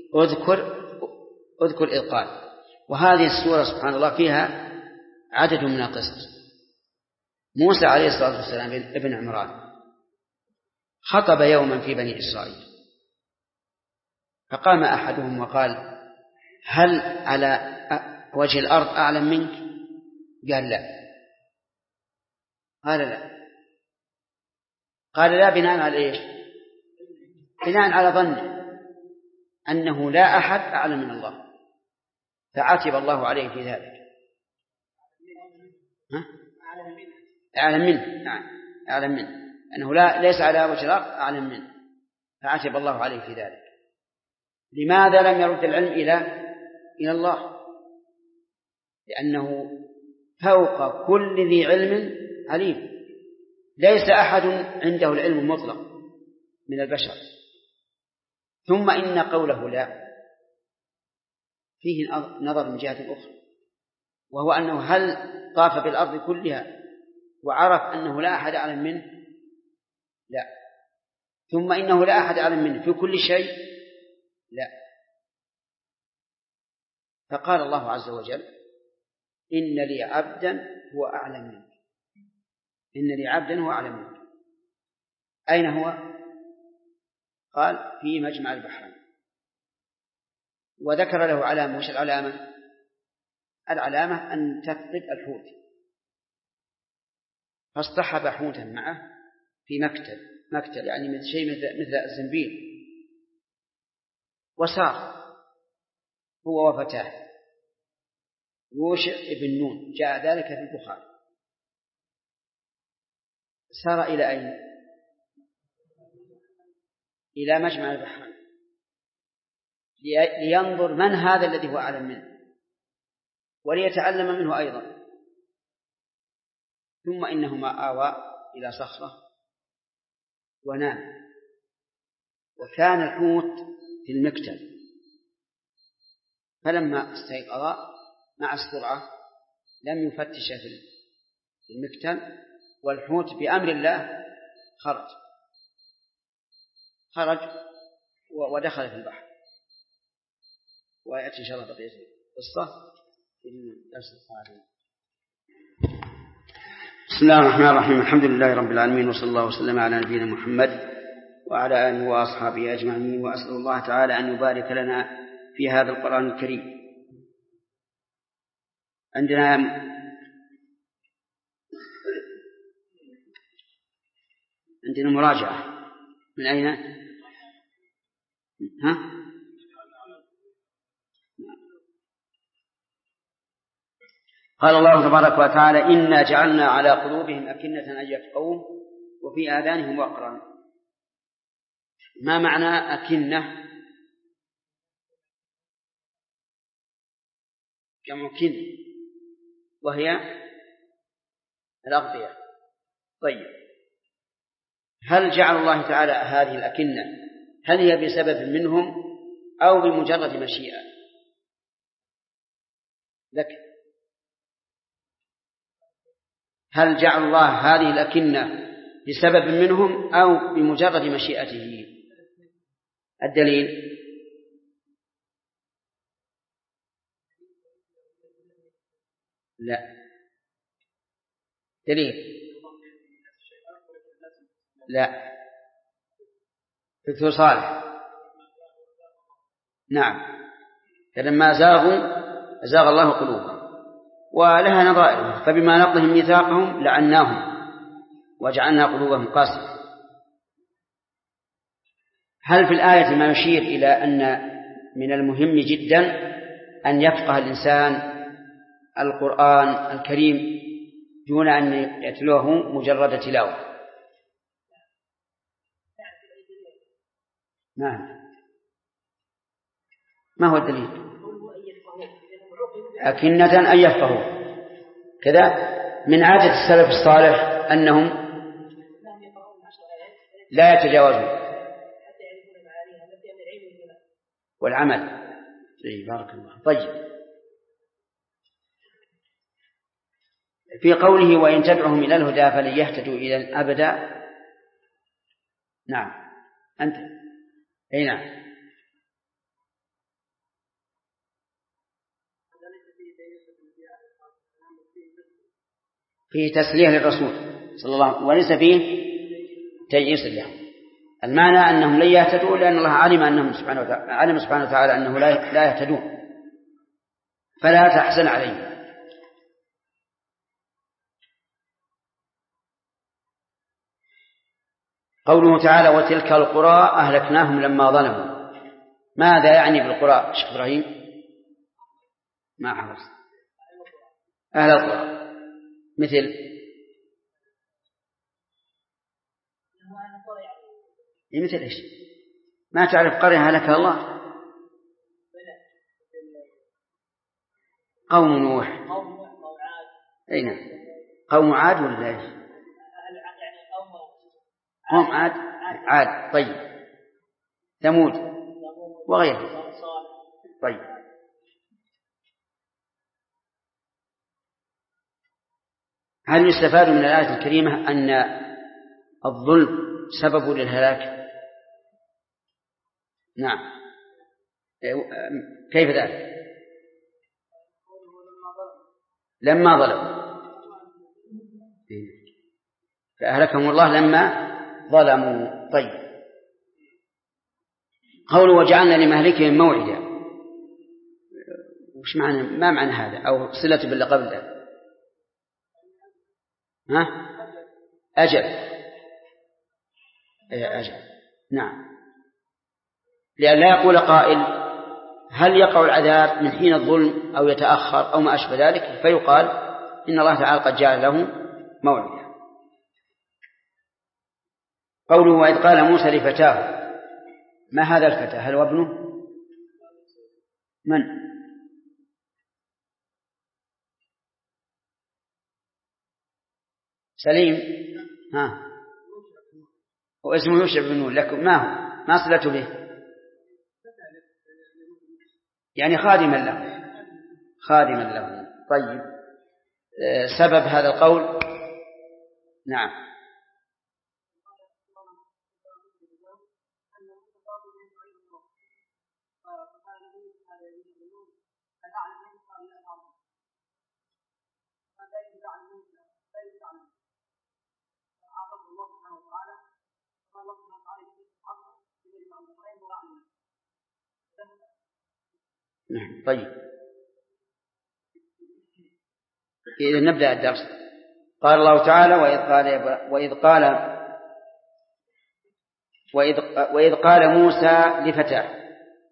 اذكر إذ قال. وهذه السورة سبحان الله فيها عدد من القصص. موسى عليه الصلاة والسلام ابن عمران خطب يوما في بني إسرائيل، فقام أحدهم وقال هل على وجه الأرض أعلم منك؟ قال لا. قال لا بناء على إيش؟ بناء على ظنه أنه لا أحد أعلم من الله، فعاتب الله عليه في ذلك. أعلم منه، نعم أعلم منه، أنه ليس على وجه الأرض أعلم منه، فعاتب الله عليه في ذلك. لماذا لم يرد العلم إلى الله؟ لأنه فوق كل ذي علم عليم، ليس أحد عنده العلم المطلق من البشر. ثم إن قوله لا فيه نظر من جهة أخرى، وهو أنه هل طاف بالأرض كلها وعرف أنه لا أحد أعلم منه؟ لا. ثم إنه لا أحد أعلم منه في كل شيء؟ لا. فقال الله عز وجل إن لي عبدا هو أعلم منك، إن لي عبدا هو أعلم منك. أين هو؟ قال في مجمع البحرين، وذكر له علامة. وش العلامة؟ العلامة أن تفقد الحوت، فاصطحب حوتا معه في مكتل يعني من شيء مثل الزنبيل، وسار هو وفتاه يوشع بن نون، جاء ذلك في البخاري. سار إلى أين؟ إلى مجمع البحرين لينظر من هذا الذي هو أعلم منه وليتعلم منه أيضا. ثم إنهما آوى إلى صخرة ونام، وكان الحوت في المكتل، فلما استيقظ مع السرعة لم يفتش في المكتل، والحوت بأمر الله خرج ودخل في البحر. ويأتي إن شاء الله بقية القصة في الدرس القادم. بسم الله الرحمن الرحيم. الحمد لله رب العالمين، وصلى الله وسلم على نبينا محمد وعلى آله وأصحابه أجمعين. وأسأل الله تعالى أن يبارك لنا في هذا القرآن الكريم. عندنا مراجعة من أين؟ قال الله تبارك وتعالى إنا جعلنا على قلوبهم أكنة أن يفقهوه وفي آذانهم وقرا. ما معنى أكنة؟ جمع كن، وهي الأغطية. طيب، هل جعل الله تعالى هذه الأكنة هل هي بسبب منهم أو بمجرد مشيئة؟ لك، هل جعل الله هذه الأكنة بسبب منهم أو بمجرد مشيئته؟ الدليل؟ لا. دليل؟ لا. دكتور صالح، نعم، فلما زاغ الله قلوبهم، ولها نظائر. فبما نقضهم ميثاقهم لعناهم وجعلنا قلوبهم قاسية. هل في الآية ما يشير إلى أن من المهم جدا أن يفقه الإنسان القرآن الكريم دون أن يتلوه مجرد تلاوة. نعم. ما هو الدليل؟ أكنة أن يفقهوا كذا. من عادة السلف الصالح أنهم لا يتجاوزون والعمل. بارك الله. طيب، في قوله وإن تدعهم إلى الهدى فلن يهتدوا إلى أبدا. نعم. أنت أي نعم. فيه تسليه للرسول صلى الله عليه وسلم وليس فيه تيئيس لهم. المعنى أنهم لن يهتدوا لأن الله علم سبحانه وتعالى أنه لا يهتدون، فلا تحزن عليهم. قوله تعالى وتلك القرى أهلكناهم لما ظلموا. ماذا يعني بالقرى شيخ إبراهيم؟ ما حفظ. أهل القرى مثل إيش؟ ما تعرف قرية هلكها الله؟ قوم نوح. أي نعم. قوم عاد ولا إيش؟ قوم عاد. طيب. ثمود وغيره. طيب. هل يستفاد من الآية الكريمة أن الظلم سبب للهلاك؟ نعم. كيف ذلك؟ لما ظلموا فأهلكهم الله لما ظلموا. طيب. قوله وجعلنا لمهلكهم موعدا. وش معنى؟ ما معنى هذا؟ أو صلة باللي قبل ذلك؟ أجل. نعم. لأن لا يقول قائل هل يقع العذاب من حين الظلم أو يتأخر أو ما أشبه ذلك، فيقال إن الله تعالى قد جعل له موعدا. قوله وإذ قال موسى لفتاه. ما هذا الفتى؟ هل هو ابنه؟ من؟ سليم. واسمه يوشع بن نون. لكن ما هو؟ ما صلته به؟ يعني خادما له. طيب. سبب هذا القول؟ نعم. طيب. إذا نبدأ الدرس. قال الله تعالى وإذ قال موسى لفتاه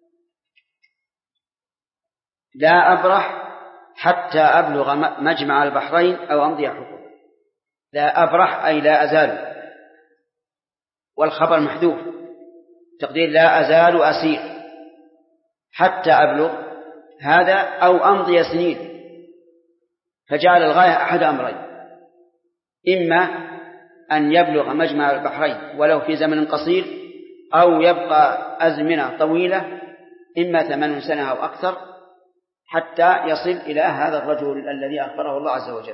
لا أبرح حتى أبلغ مجمع البحرين أو أمضي حقوقا. لا أبرح أي لا أزال، والخبر محذوف، تقدير لا أزال أسير حتى أبلغ هذا أو أمضي سنين، فجعل الغاية أحد أمرين: إما أن يبلغ مجمع البحرين ولو في زمن قصير، أو يبقى أزمنة طويلة إما 8 سنة أو أكثر حتى يصل إلى هذا الرجل الذي أخبره الله عز وجل.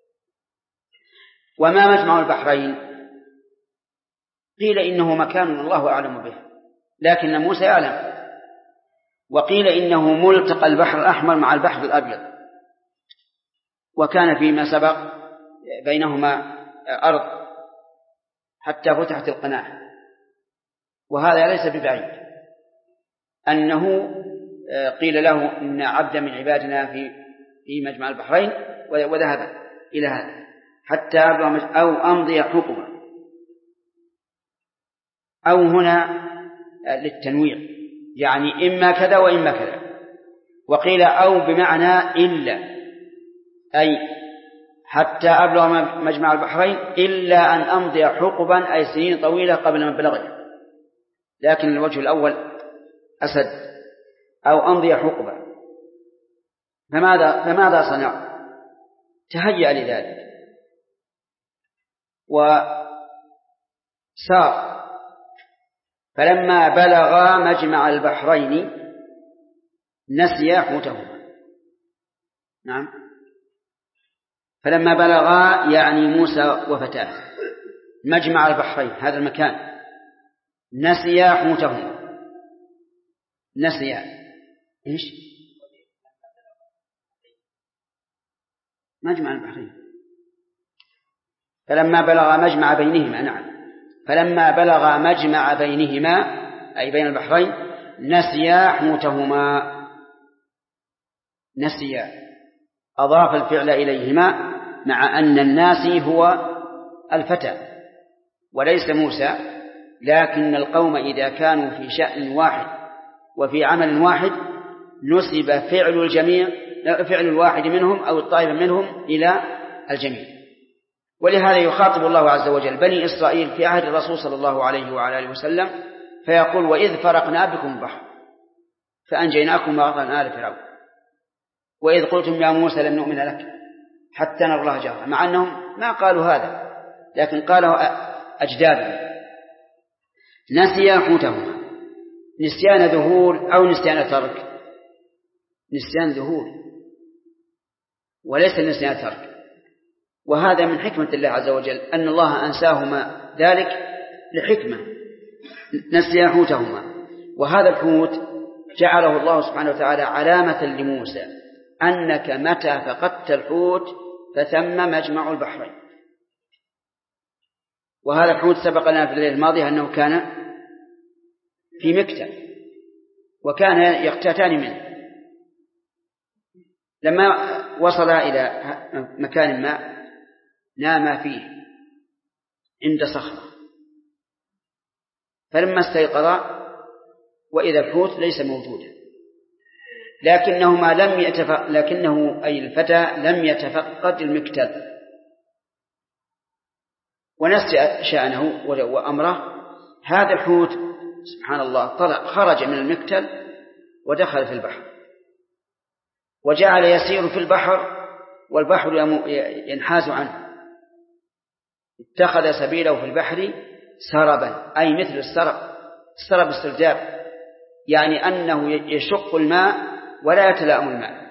وما مجمع البحرين؟ قيل إنه مكان الله أعلم به لكن موسى يعلم، وقيل إنه ملتقى البحر الأحمر مع البحر الأبيض، وكان فيما سبق بينهما أرض حتى فتحت القناة. وهذا ليس ببعيد أنه قيل له إن عبدا من عبادنا في مجمع البحرين وذهب إلى هذا حتى أو أمضي حقبا، أو هنا للتنويع يعني إما كذا وإما كذا. وقيل أو بمعنى إلا، أي حتى أبلغ مجمع البحرين إلا أن أمضي حقبا أي سنين طويلة قبل مبلغه، لكن الوجه الأول أسد، أو أمضي حقبا. فماذا صنع؟ تهيأ لذلك وسار، فلما بلغ مجمع البحرين نسي حوتهما. نعم، فلما بلغا يعني موسى وفتاه مجمع البحرين هذا المكان نسي حوتهما. نسي إيش؟ مجمع البحرين. فلما بلغ مجمع بينهما، نعم، فلما بلغ مجمع بينهما أي بين البحرين نسيا حوتهما. نسيا أضاف الفعل إليهما مع أن الناسي هو الفتى وليس موسى، لكن القوم إذا كانوا في شأن واحد وفي عمل واحد نسب فعل الواحد منهم أو الطائفة منهم إلى الجميع. ولهذا يخاطب الله عز وجل بني إسرائيل في عهد الرسول صلى الله عليه وعلى آله وسلم فيقول: وإذ فرقنا بكم البحر فأنجيناكم وأغرقنا آل فرعون وإذ قلتم يا موسى لن نؤمن لك حتى نرى الله جهرا، مع أنهم ما قالوا هذا لكن قالوا أجدادهم. نسيا حوتهما، نسيان ذهول أو نسيان ترك؟ نسيان ذهول وليس نسيان ترك. وهذا من حكمة الله عز وجل أن الله أنساهما ذلك لحكمة. نسيا حوتهما، وهذا الحوت جعله الله سبحانه وتعالى علامة لموسى أنك متى فقدت الحوت فثم مجمع البحرين. وهذا الحوت سبق لنا في الليلة الماضية أنه كان في مكتب وكان يقتاتان منه. لما وصل إلى مكان ما نام فيه عند صخرة، فلما استيقظ وإذا الحوت ليس موجودا، لكنه أي الفتى لم يتفقد المكتب ونسي شأنه وأمره. هذا الحوت سبحان الله خرج من المكتب ودخل في البحر وجعل يسير في البحر والبحر ينحاز عنه. اتخذ سبيله في البحر سربا أي مثل السرب السرداب، يعني أنه يشق الماء ولا يتلائم الماء.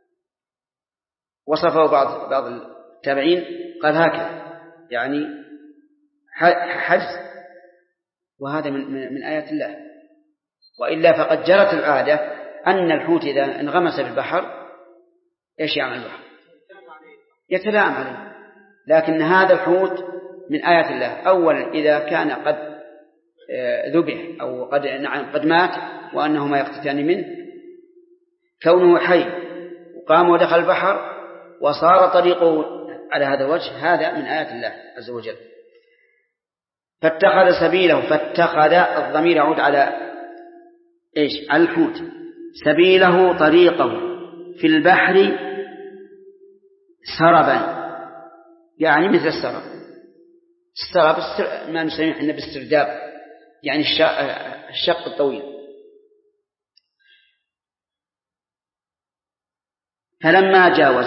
وصفه بعض التابعين قال هكذا يعني حجز، وهذا من آيات الله. وإلا فقد جرت العادة أن الحوت إذا انغمس في البحر إيش يعمل البحر؟ يتلائم عليه. لكن هذا الحوت من آيات الله. أولا إذا كان قد ذبح أو قد مات وأنهما يقتتان منه، كونه حي وقام ودخل البحر وصار طريقه على هذا الوجه، هذا من آيات الله عز وجل. فاتخذ سبيله، فاتخذ الضمير يعود على إيش؟ على الحوت. سبيله طريقه في البحر سربا، يعني مثل السرب ما نسميه احنا بالسرداب، يعني الشق الطويل. فلما جاوز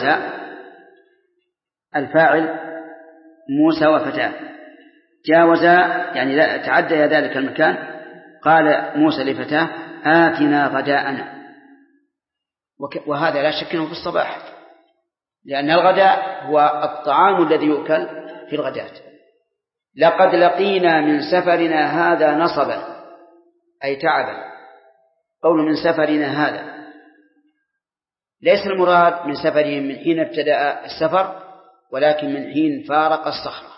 الفاعل موسى وفتاه، جاوز يعني تعدى ذلك المكان، قال موسى لفتاه آتنا غداءنا. وهذا لا شك أنه في الصباح، لأن الغداء هو الطعام الذي يؤكل في الغداة. لقد لقينا من سفرنا هذا نصبا أي تعبا. قول من سفرنا هذا ليس المراد من سفرهم من حين ابتدأ السفر، ولكن من حين فارق الصخرة،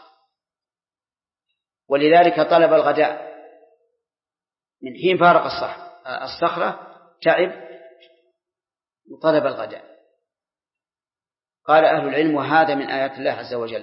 ولذلك طلب الغداء من حين فارق الصخرة تعب وطلب الغداء. قال أهل العلم وهذا من آيات الله عز وجل.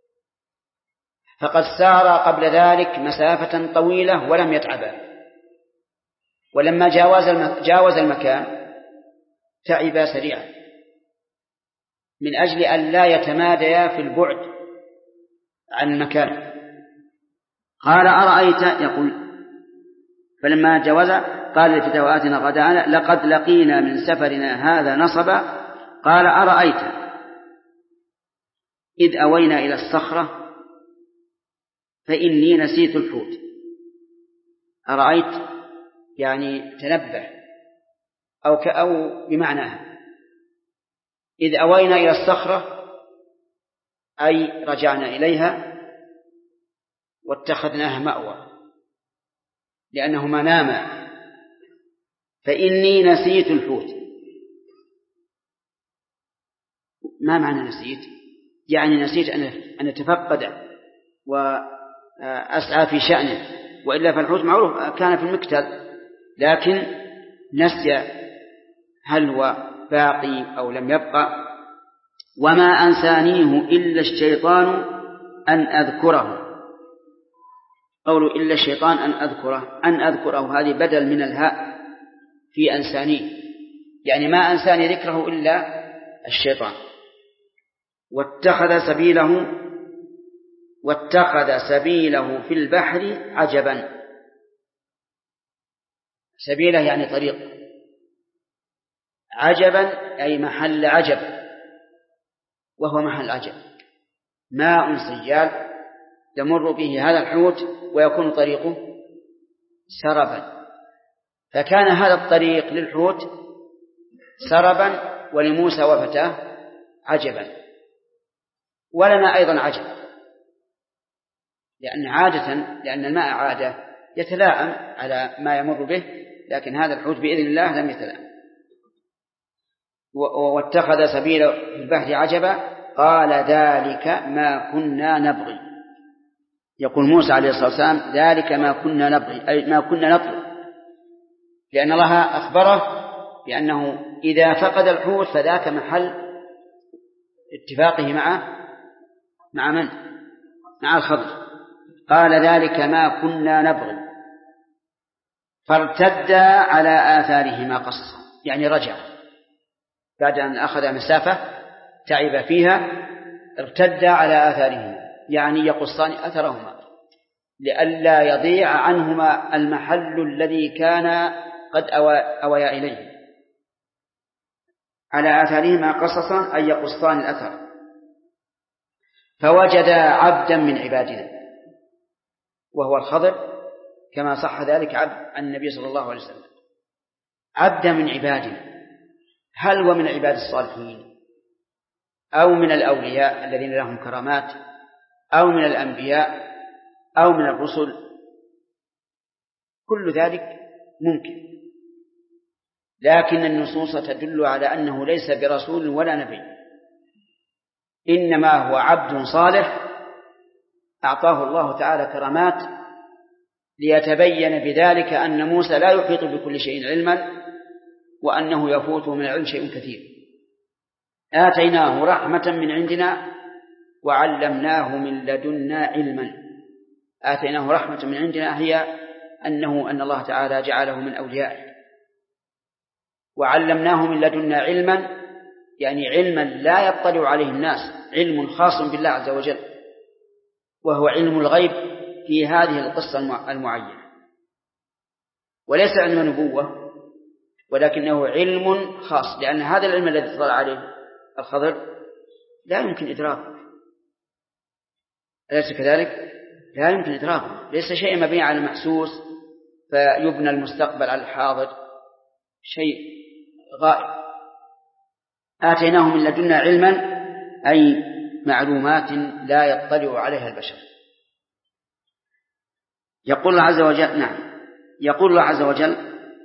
فقد سار قبل ذلك مسافة طويلة ولم يتعبا، ولما جاوز المكان تعبا سريعا. من أجل أن لا يتماديا في البعد عن المكان. قال أرأيت، يقول فلما جاوز قال لفتاه آتنا غداءنا لقد لقينا من سفرنا هذا نصبا. قال أرأيت إذ أوينا إلى الصخرة فإني نسيت الحوت. أرأيت يعني تنبه أو بمعناها. إذ أوينا إلى الصخرة أي رجعنا إليها واتخذناها مأوى لأنهما ناما. فإني نسيت الحوت. ما معنى نسيت؟ يعني نسيت أن أتفقد وأسعى في شأنه، وإلا فالحوت معروف كان في المكتل، لكن نسي هل هو باقي أو لم يبقى. وما أنسانيه إلا الشيطان أن أذكره. قولوا إلا الشيطان أن أذكره هذه بدل من الهاء في أنسانيه، يعني ما أنساني ذكره إلا الشيطان. واتخذ سبيله في البحر عجبا. سبيله يعني طريق، عجبا أي محل عجب، وهو محل عجب ماء سيال يمر به هذا الحوت ويكون طريقه سربا. فكان هذا الطريق للحوت سربا ولموسى وفتاه عجبا، ولنا أيضا عجب، لأن الماء عادة يتلاءم على ما يمر به، لكن هذا الحوت بإذن الله لم يتلاءم. واتخذ سبيله في البحر عجبا. قال ذلك ما كنا نبغي. يقول موسى عليه الصلاة والسلام ذلك ما كنا نبغي أي ما كنا نطلب، لأن الله أخبره بأنه إذا فقد الحوت فذاك محل اتفاقه مع من؟ مع الخضر. قال ذلك ما كنا نبغي. فارتدا على آثارهما قصصا، يعني رجع بعد أن أخذ مسافة تعب فيها، ارتدا على آثارهما يعني يقصان أثرهما لئلا يضيع عنهما المحل الذي كان قد أويا إليه. على آثارهما قصصا أي يقصان الأثر. فوجدا عبدا من عبادنا وهو الخضر، كما صح ذلك عن النبي صلى الله عليه وسلم. عبدا من عبادنا، هل هو من عباد الصالحين أو من الأولياء الذين لهم كرامات أو من الأنبياء أو من الرسل؟ كل ذلك ممكن، لكن النصوص تدل على أنه ليس برسول ولا نبي، إنما هو عبد صالح أعطاه الله تعالى كرامات ليتبين بذلك أن موسى لا يحيط بكل شيء علما، وأنه يفوته من العلم شيء كثير. آتيناه رحمة من عندنا وعلمناه من لدنا علما. آتيناه رحمة من عندنا هي أن الله تعالى جعله من أوليائه. وعلمناه من لدنا علما يعني علما لا يطلع عليه الناس، علم خاص بالله عز وجل، وهو علم الغيب في هذه القصة المعينة، وليس علم نبوة ولكنه علم خاص، لأن هذا العلم الذي اطلع عليه الخضر لا يمكن إدراكه. أليس كذلك؟ لا يمكن إدراكه، ليس شيء مبني على المحسوس فيبنى المستقبل على الحاضر، شيء غائب. آتيناه من لدنا علما أي معلومات لا يطلع عليها البشر. يقول الله عز وجل يقول الله عز وجل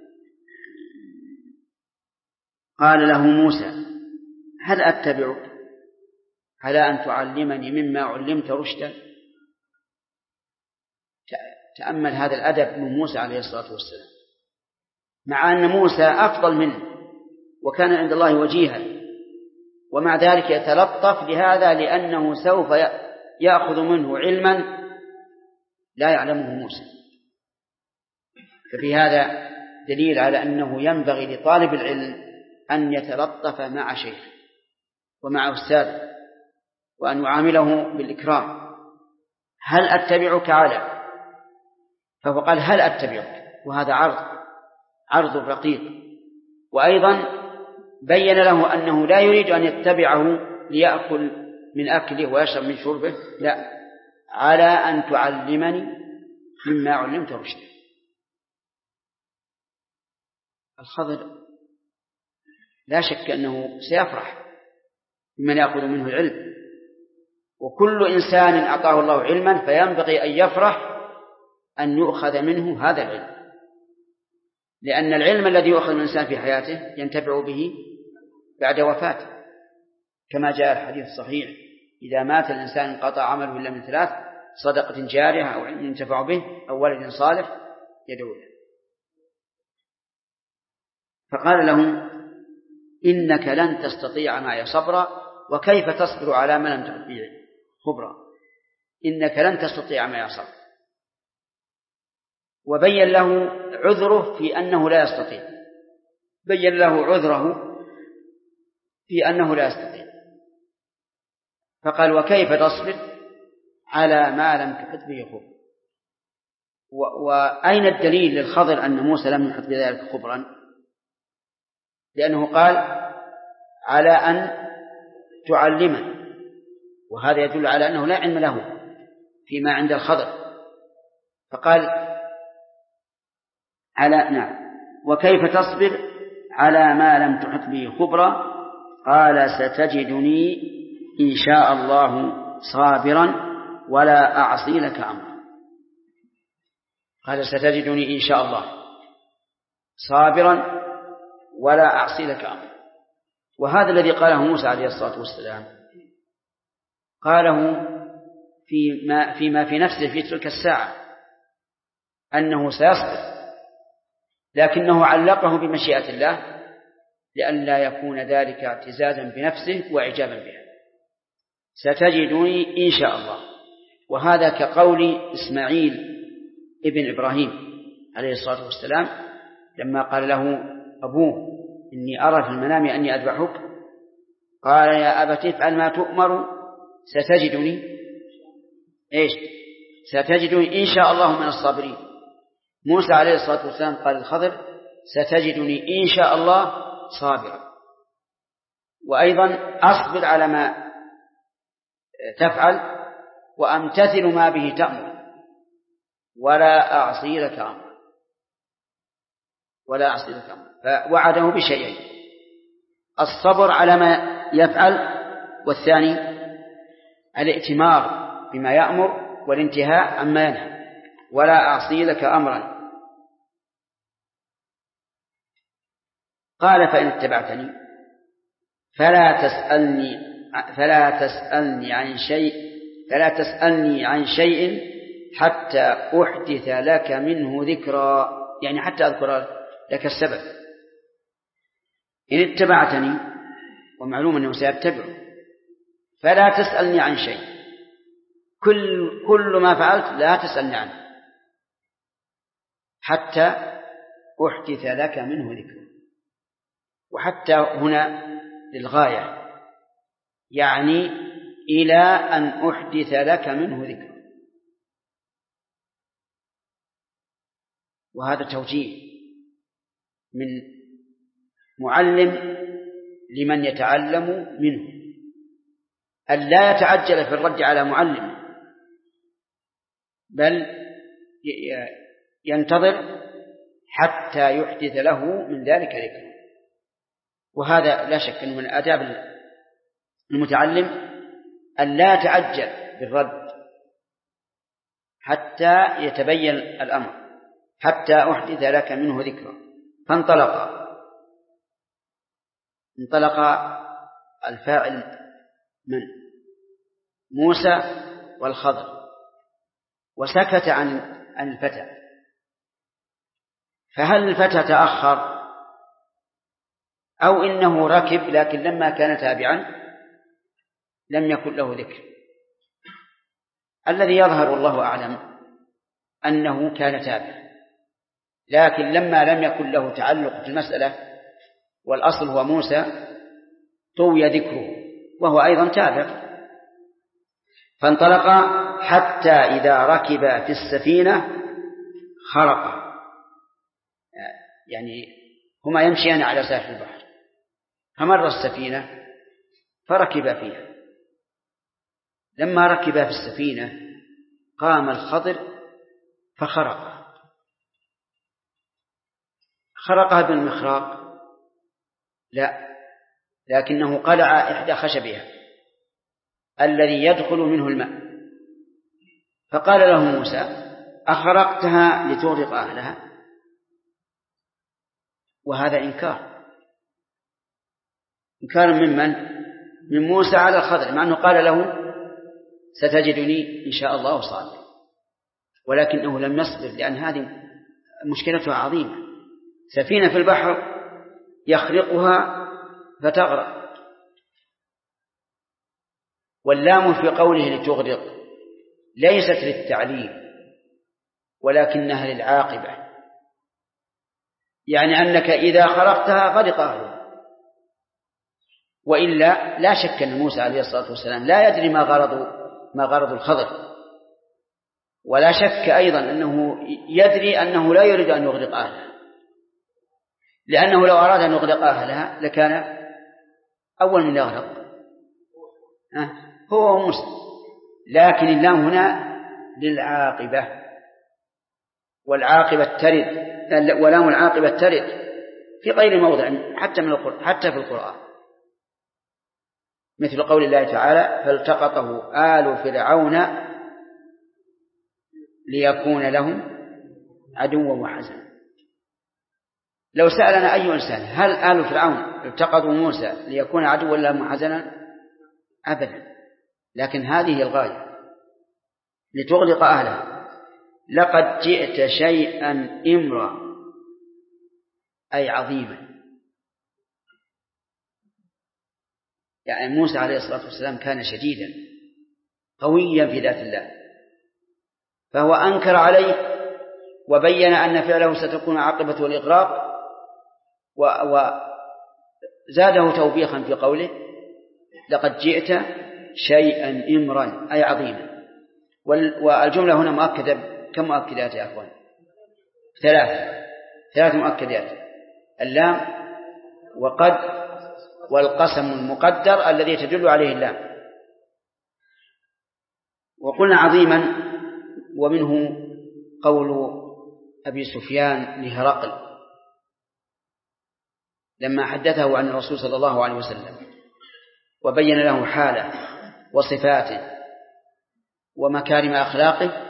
قال له موسى هل أتبعك على أن تعلمني مما علمت رشدا؟ تأمل هذا الأدب من موسى عليه الصلاة والسلام، مع أن موسى أفضل منه وكان عند الله وجيها، ومع ذلك يتلطف لهذا لأنه سوف يأخذ منه علما لا يعلمه موسى. ففي هذا دليل على أنه ينبغي لطالب العلم أن يتلطف مع شيخه ومع أستاذه وأن يعامله بالإكرام، هل أتبعك على؟ فهو قال هل أتبعك، وهذا عرض رقيق. وأيضا بين له أنه لا يريد أن يتبعه ليأكل من أكله ويشرب من شربه، لا، على أن تعلمني مما علمت رشدا. الخضر لا شك أنه سيفرح بمن يأخذ منه العلم، وكل إنسان أعطاه الله علما فينبغي أن يفرح أن يؤخذ منه هذا العلم، لأن العلم الذي يؤخذ من الإنسان في حياته ينتفع به بعد وفاته، كما جاء الحديث الصحيح: إذا مات الإنسان انقطع عمله إلا من 3: صدقة جارية أو علم ينتفع به أو ولد صالح يدعو له. فقال له: إنك لن تستطيع معي صبرا، وكيف تصبر على ما لم تحط به خبرا؟ إنك لن تستطيع معي صبرا. وبين له عذره في أنه لا يستطيع، بين له عذره في أنه لا يستطيع، فقال: وكيف تصبر على ما لم تحط به خبرا؟ وأين الدليل للخضر أن موسى لم يحط بذلك خبرا؟ لأنه قال: على أن تعلمني، وهذا يدل على أنه لا علم له فيما عند الخضر. فقال: وكيف تصبر على ما لم تحط به خبرا؟ قال: ستجدني إن شاء الله صابرا ولا أعصي لك أمرا. قال: ستجدني إن شاء الله صابرا ولا أعصي لك أمرا. وهذا الذي قاله موسى عليه الصلاة والسلام قاله فيما في نفسه في تلك الساعة أنه سيصبر، لكنه علقه بمشيئة الله لئلا يكون ذلك اعتزازا بنفسه وإعجابا بها. ستجدني إن شاء الله. وهذا كقول إسماعيل ابن إبراهيم عليه الصلاة والسلام لما قال له أبوه: إني أرى في المنام أني أذبحك، قال: يا أبت افعل ما تؤمر ستجدني ستجدني إن شاء الله من الصابرين. موسى عليه الصلاة والسلام قال للخضر: ستجدني إن شاء الله صابرا. وأيضا أصبر على ما تفعل وأمتثل ما به تأمر ولا أعصي لك أمرا. فوعده بشيئين: الصبر على ما يفعل، والثاني الائتمار بما يأمر والانتهاء عما ينهى. ولا أعصي لك أمرا. قال: فإن اتبعتني فلا تسألني عن شيء حتى أحدث لك منه ذكرا، يعني حتى أذكر لك السبب. إن اتبعتني، ومعلوم أنه سيتبع، فلا تسألني عن شيء، كل ما فعلت لا تسألني عنه حتى أحدث لك منه ذكرا. وحتى هنا للغاية، يعني إلى أن أحدث لك منه ذكرا. وهذا توجيه من معلم لمن يتعلم منه، أن لا يتعجل في الرد على معلم، بل ينتظر حتى يحدث له من ذلك ذكر. وهذا لا شك أنه من آداب المتعلم أن لا يتعجل بالرد حتى يتبين الأمر، حتى أحدث لك منه ذكرا. فانطلق الفاعل من موسى والخضر، وسكت عن الفتى. فهل الفتى تأخر أو إنه ركب لكن لما كان تابعا لم يكن له ذكر؟ الذي يظهر والله أعلم أنه كان تابعا، لكن لما لم يكن له تعلق في المسألة والأصل هو موسى طوي ذكره وهو أيضا تابع. فانطلقا حتى إذا ركب في السفينة خرق، يعني هما يمشيان على ساحل البحر، فمر السفينة فركب فيها. لما ركب في السفينة قام الخضر خرقها بالمخراق؟ لا، لكنه قلع إحدى خشبها الذي يدخل منه الماء، فقال له موسى: أخرقتها لتغرق أهلها؟ وهذا إنكار من موسى على الخضر، مع أنه قال له: ستجدني إن شاء الله صابرا، ولكنه لم يصبر، لأن هذه مشكلتها عظيمة. سفينة في البحر يخرقها فتغرق. واللام في قوله لتغرق ليست للتعليل ولكنها للعاقبة، يعني أنك إذا خرقتها غرق أهلها. وإلا لا شك أن موسى عليه الصلاة والسلام لا يدري ما غرض الخضر، ولا شك أيضا أنه يدري أنه لا يريد أن يغرق أهلها، لأنه لو أراد أن يغرق أهلها لكان أول من يغرق هو موسى. لكن اللام هنا للعاقبة، والعاقبة ترد، ولام العاقبة ترد في غير موضع حتى في القرآن، مثل قول الله تعالى: فالتقطه آل فرعون ليكون لهم عدوا وحزنا. لو سألنا أي إنسان: هل آل فرعون التقطوا موسى ليكون عدوا لهم وحزنا؟ أبدا، لكن هذه هي الغاية، لتغرق أهلها. لقد جئت شيئا إمرا، أي عظيما. يعني موسى عليه الصلاة والسلام كان شديدا قويا في ذات الله، فهو أنكر عليه وبين أن فعله ستكون عاقبته الإغراق، وزاده توبيخا في قوله: لقد جئت شيئا إمرا، أي عظيما. والجملة هنا مؤكدة. كم مؤكدات يا أخوان؟ 3 مؤكدات: اللام، وقد، والقسم المقدر الذي تدل عليه اللام. وقلنا عظيما، ومنه قول أبي سفيان لهرقل لما حدثه عن الرسول صلى الله عليه وسلم وبين له حاله وصفاته ومكارم أخلاقه،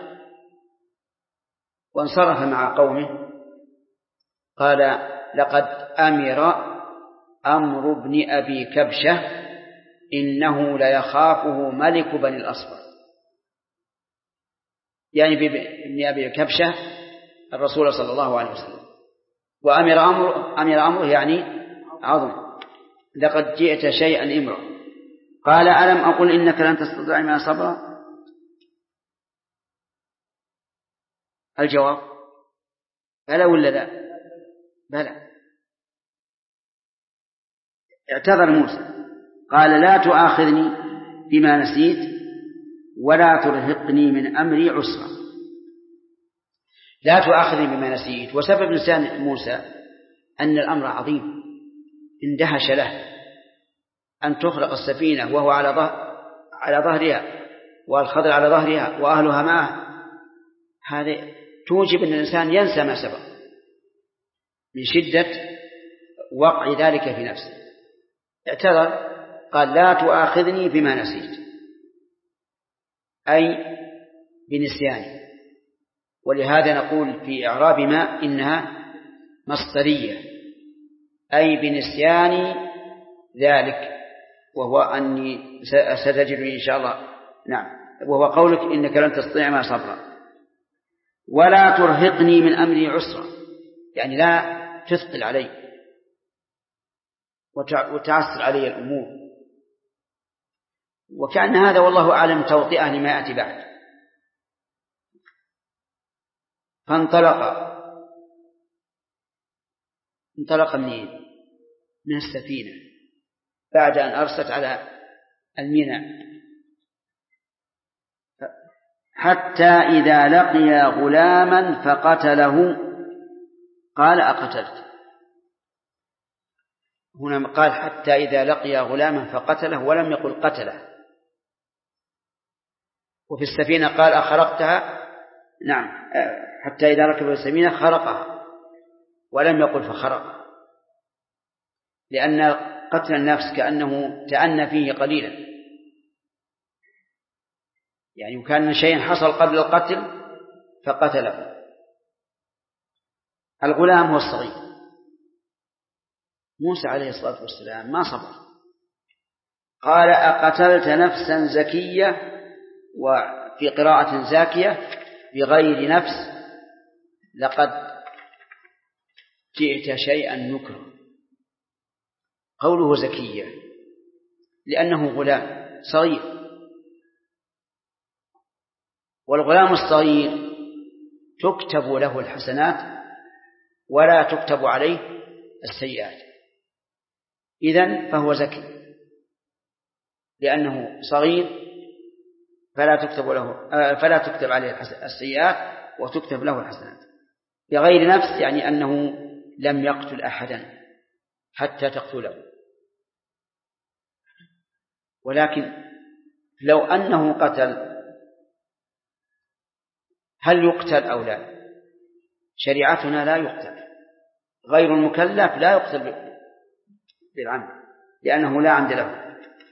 وانصرف مع قومه قال: لقد أمر بن أبي كبشة إنه ليخافه ملك بني الأصفر. يعني بابن أبي كبشة الرسول صلى الله عليه وسلم، وأمر أمره يعني عظم. لقد جئت شيئا إمرا. قال: ألم أقل إنك لن تستطيع معي صبرا؟ الجواب: بلى ولا لا؟ بلى. اعتذر موسى قال: لا تؤاخذني بما نسيت ولا ترهقني من أمري عسرا. لا تؤاخذني بما نسيت، وسبب نسيان موسى أن الأمر عظيم، اندهش له أن تخرق السفينة وهو على ظهرها والخضر على ظهرها وأهلها معه. هذا توجب أن الإنسان ينسى ما سبق من شدة وقع ذلك في نفسه. اعتذر قال: لا تؤاخذني بما نسيت، أي بنسياني. ولهذا نقول في إعراب ما إنها مصدرية، أي بنسياني ذلك، وهو أني ستجدني إن شاء الله. نعم، وهو قولك إنك لن تستطيع ما صبرا. ولا ترهقني من أمري عسرا، يعني لا تثقل علي وتعسر علي الأمور. وكأن هذا والله أعلم توطئة لما يأتي بعد. فانطلق منين؟ من السفينة بعد أن أرست على الميناء. حتى إذا لقي غلاما فقتله قال أقتلت. هنا قال حتى إذا لقي غلاما فقتله ولم يقل قتله. وفي السفينة قال أخرقتها، نعم، حتى إذا ركب السفينة خرقها ولم يقل فخرق، لأن قتل النفس كأنه تأنى فيه قليلا، يعني وكان شيء حصل قبل القتل فقتله. الغلام هو الصغير. موسى عليه الصلاة والسلام ما صبر، قال أقتلت نفسا زكية، وفي قراءة زاكية بغير نفس، لقد جئت شيئا نكرا. قوله زكية لأنه غلام صغير، والغلام الصغير تكتب له الحسنات ولا تكتب عليه السيئات، إذن فهو زكي لأنه صغير فلا تكتب عليه السيئات وتكتب له الحسنات. بغير نفس يعني أنه لم يقتل أحدا حتى تقتله. ولكن لو أنه قتل هل يقتل أو لا؟ شريعتنا لا يقتل، غير المكلف لا يقتل بالعمد لأنه لا عمد له.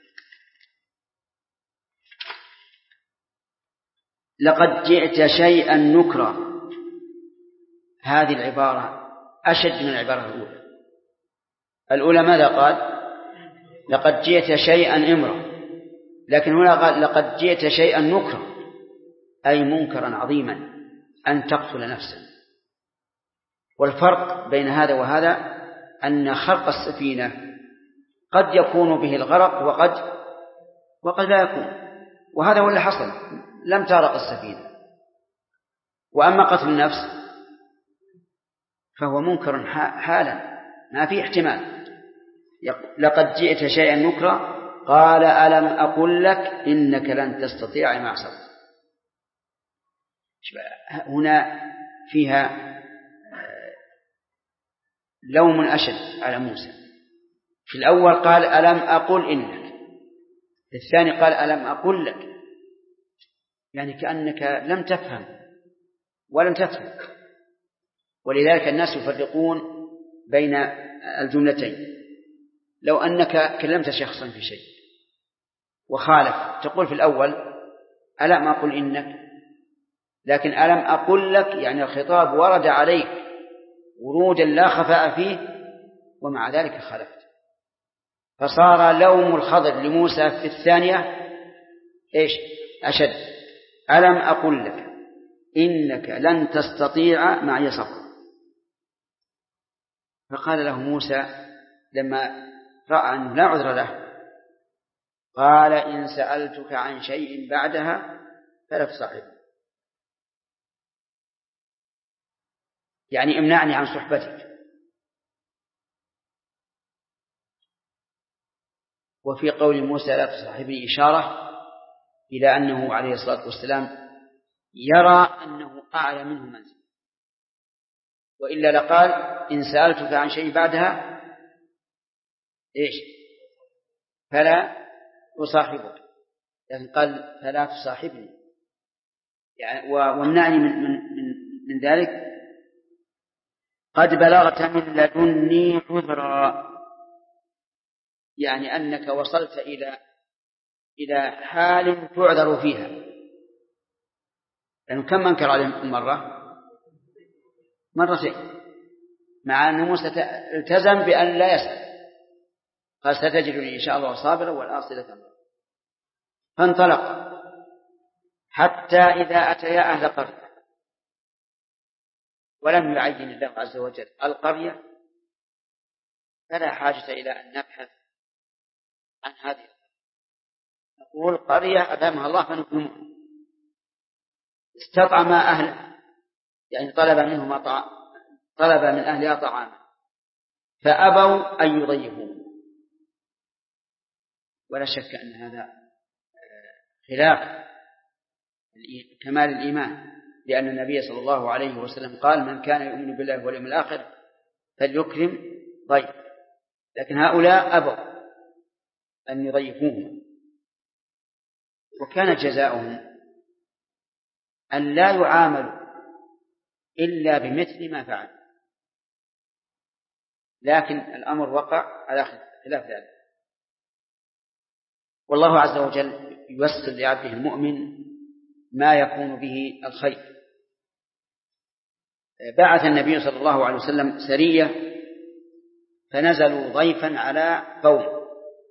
لقد جئت شيئا نكرا، هذه العبارة أشد من العبارة الأولى. الأولى ماذا قال؟ لقد جئت شيئا إمرا، لكن هنا قال لقد جئت شيئا نكرا، أي منكرا عظيما أن تقتل نفسا. والفرق بين هذا وهذا أن خرق السفينة قد يكون به الغرق وقد لا يكون، وهذا هو اللي حصل، لم تغرق السفينة. وأما قتل النفس فهو منكر حالا ما في احتمال. لقد جئت شيئا نكرا قال ألم أقل لك إنك لن تستطيع معي صبرا. هنا فيها لوم أشد على موسى. في الأول قال ألم أقل إنك، في الثاني قال ألم أقل لك، يعني كأنك لم تفهم ولم تفهم. ولذلك الناس يفرقون بين الجملتين. لو أنك كلمت شخصا في شيء وخالف تقول في الأول ألم أقل إنك، لكن ألم أقل لك يعني الخطاب ورد عليك ورودا لا خفاء فيه ومع ذلك خالفت. فصار لوم الخضر لموسى في الثانية إيش أشد. ألم أقل لك إنك لن تستطيع معي صبرا. فقال له موسى لما رأى أنه لا عذر له قال إن سألتك عن شيء بعدها فلا تصاحبني، يعني امنعني عن صحبتك. وفي قول موسى لا تصاحبني إشارة إلى أنه عليه الصلاة والسلام يرى أنه أعلى منه منزل، وإلا لقال إن سألتك عن شيء بعدها إيش فلا أصاحبك، لكن قال فلا تصاحبني يعني وامنعني من ذلك. قد بلغت من لدني عذرا، يعني أنك وصلت إلى حال تعذر فيها. لأنه كم منكر عليه مرتين، مع أن موسى التزم بأن لا يسأل، قال ستجدني إن شاء الله صابرا والآصلة أمرا. فانطلق حتى إذا أتيا أهل قرية، ولم يعين الله عز وجل القرية، فلا حاجة إلى أن نبحث عن هذه. نقول قرية أدامها الله فنكرمها. استطعم أهل يعني طلب من أهلها طعاما فأبوا أن يضيفوه. ولا شك أن هذا خلاف كمال الإيمان، لأن النبي صلى الله عليه وسلم قال: من كان يؤمن بالله واليوم الآخر فليكرم ضيف. لكن هؤلاء أبوا أن يضيفوهم، وكان جزاؤهم أن لا يعاملوا إلا بمثل ما فعل، لكن الأمر وقع على خلاف ذلك. والله عز وجل ييسر لعبده المؤمن ما يكون به الخير. بعث النبي صلى الله عليه وسلم سرية فنزلوا ضيفا على قوم،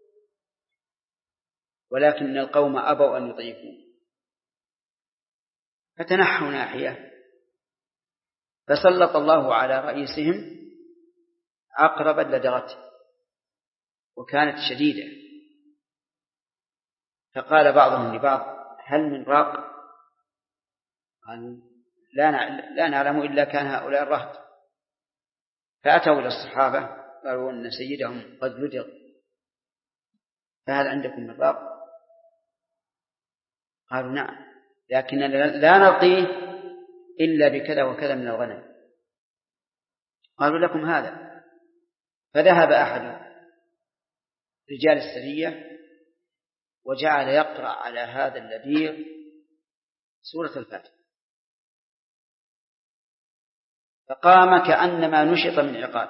ولكن القوم أبوا أن يضيفوا، فتنحوا ناحية، فسلط الله على رئيسهم عقربا لدغته وكانت شديدة، فقال بعضهم لبعض: هل من راق؟ قالوا: لا نعلم إلا كان هؤلاء الرهط. فأتوا إلى الصحابة قالوا أن سيدهم قد لدغ، فهل عندكم من راق؟ قالوا: نعم، لكن لا نرقيه إلا بكذا وكذا من الغنم. قالوا: لكم هذا. فذهب أحد رجال السرية وجعل يقرأ على هذا اللديغ سورة الفاتحة، فقام كأنما نشط من عقال.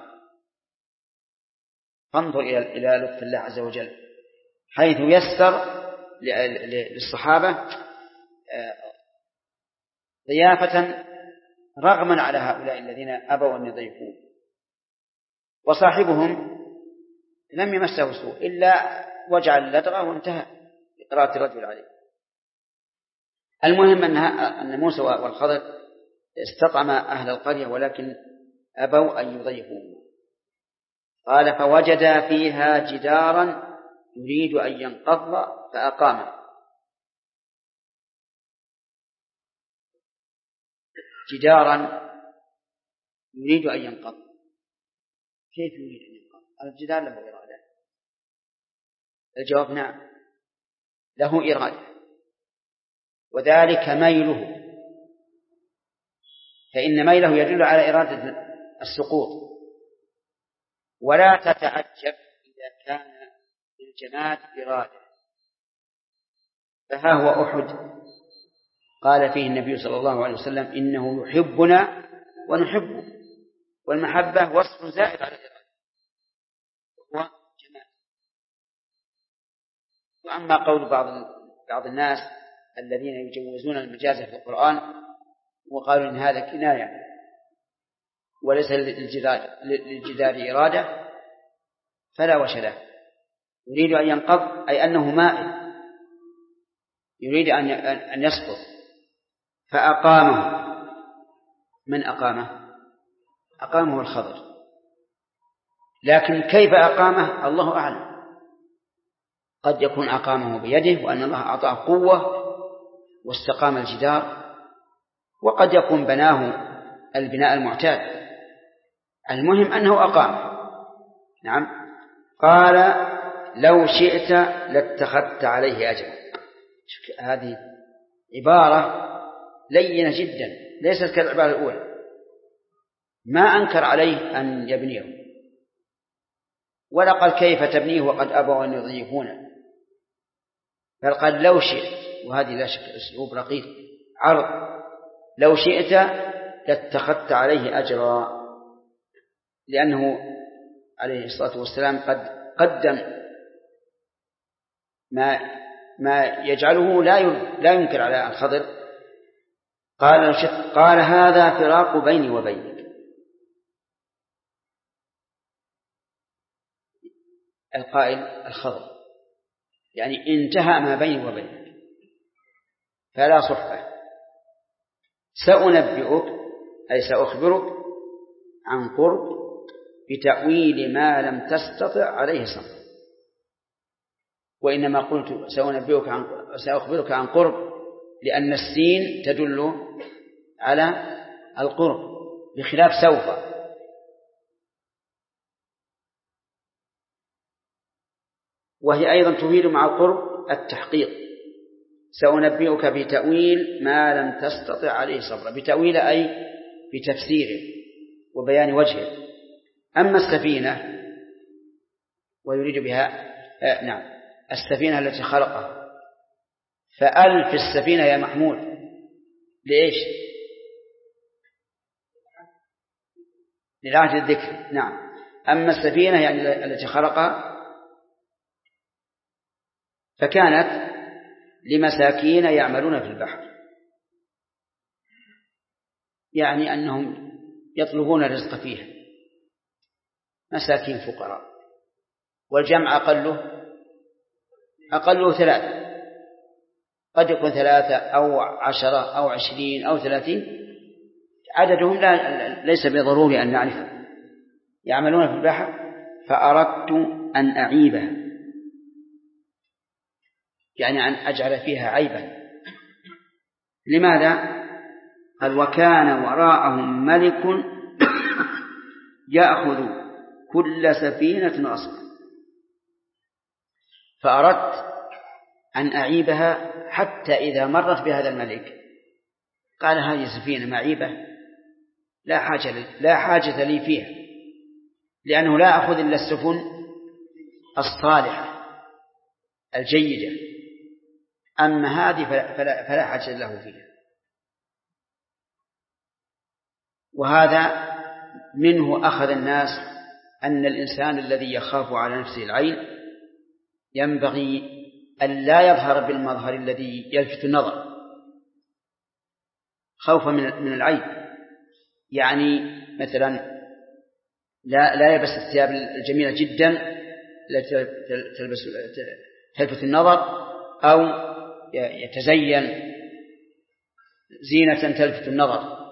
فانظر إلى لطف الله عز وجل، حيث يسر للصحابة ضيافة رغما على هؤلاء الذين أبوا أن يضيفوه، وصاحبهم لم يمسه سوء إلا وجع اللدغة وانتهى بقراءة الرجل عليه. المهم أن موسى والخضر استطعم أهل القرية ولكن أبوا أن يضيفوه. قال: فوجد فيها جدارا يريد أن ينقض فأقامه. جدارا يريد أن ينقض، كيف يريد أن ينقض؟ الجدار له إرادة. الجواب: نعم، له إرادة، وذلك ميله، فإن ميله يدل على إرادة السقوط. ولا تتعجب إذا كان للجماد إرادة، فها هو أحد قال فيه النبي صلى الله عليه وسلم: إنه يحبنا ونحبه، والمحبة وصف زائد على الإرادة وهو جماد. وأما قول بعض الناس الذين يجوزون المجاز في القرآن وقالوا إن هذا كناية وليس للجدار إرادة، فلا وجه له. يريد أن ينقض أي أنه مائل، يريد أن يسقط، فأقامه. من أقامه؟ أقامه الخضر، لكن كيف أقامه الله أعلم. قد يكون أقامه بيده وأن الله أعطاه قوة واستقام الجدار، وقد يكون بناه البناء المعتاد. المهم أنه أقام. نعم. قال: لو شئت لاتخذت عليه أجرا. هذه عبارة لينة جدا، ليست كالعبارة الأولى. ما أنكر عليه أن يبنيه، ولا قال كيف تبنيه وقد أبوا أن يضيفونه، بل قال: لو شئت، وهذه لا شك أسلوب رقيق عرض. لو شئت لاتخذت عليه أجرا، لأنه عليه الصلاة والسلام قد قدم ما يجعله لا ينكر على الخضر. قال: هذا فراق بيني وبينك. القائل الخضر، يعني انتهى ما بيني وبينك، فلا صحبة. سأنبئك أي سأخبرك عن قرب بتأويل ما لم تستطع عليه صبر. وإنما قلت سأخبرك عن قرب لأن السين تدل على القرب بخلاف سوف. وهي أيضا تفيد مع القرب التحقيق. سأنبئك بتأويل ما لم تستطع عليه صبرا. بتأويل أي بتفسيره وبيان وجهه. أما السفينة ويريد بها السفينة التي خلقها، فألف السفينة يا محمود لإيش؟ للعهد الذكر. نعم. أما السفينة يعني التي خلقها فكانت لمساكين يعملون في البحر، يعني أنهم يطلبون الرزق فيها، مساكين فقراء. والجمع أقله 3، قد يكون 3 أو 10 أو 20 أو 30، عددهم ليس بضروري أن نعرفه. يعملون في البحر فأردت أن أعيبها، يعني أن أجعل فيها عيبا. لماذا؟ قال وكان وراءهم ملك يأخذ كل سفينة غصبا. فأردت أن أعيبها حتى إذا مرت بهذا الملك قال هذه سفينة معيبة لا حاجة لي فيها، لأنه لا أخذ إلا السفن الصالحة الجيدة، أما هذه فلا حاجة له فيها. وهذا منه أخذ الناس أن الإنسان الذي يخاف على نفسه العين ينبغي أن لا يظهر بالمظهر الذي يلفت النظر خوفا من العين. يعني مثلا لا يلبس الثياب الجميلة جدا التي تلفت النظر، أو يتزين زينة تلفت النظر.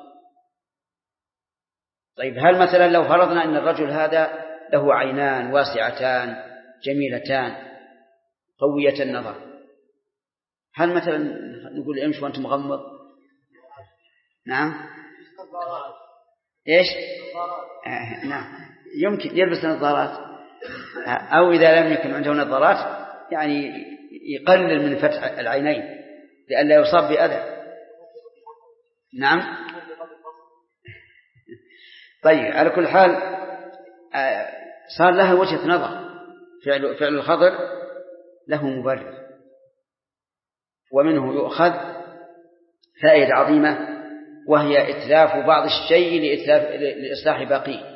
طيب هل مثلا لو فرضنا أن الرجل هذا له عينان واسعتان جميلتان قوية النظر، هل مثلا نقول امشي وأنت مغمض؟ نعم. إيش؟ نعم، يمكن يلبس نظارات، أو إذا لم يكن عنده نظارات يعني يقلل من فتح العينين لئلا يصاب بأذى. نعم. طيب على كل حال صار لها وجهة نظر. فعل الخضر له مبرر، ومنه يؤخذ فائدة عظيمة، وهي إتلاف بعض الشيء لإصلاح باقيه.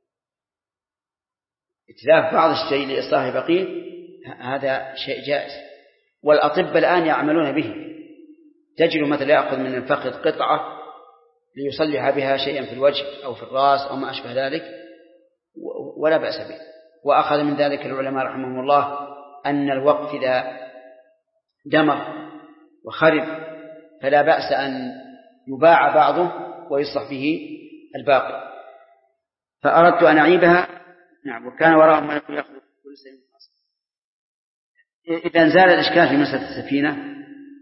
إتلاف بعض الشيء لإصلاح باقيه هذا شيء جائز، والأطباء الآن يعملون به. تجد مثلا يأخذ من الفخذ قطعة ليصلح بها شيئا في الوجه أو في الرأس أو ما أشبه ذلك، ولا بأس به. وأخذ من ذلك العلماء رحمهم الله أن الوقف إذا دمر وخرب فلا بأس أن يباع بعضه ويصلح به الباقي. فأردت أن أعيبها. نعم. وكان وراءهم ملك يأخذ كل سفينة غصبا. إذا زال الإشكال في مسألة السفينة.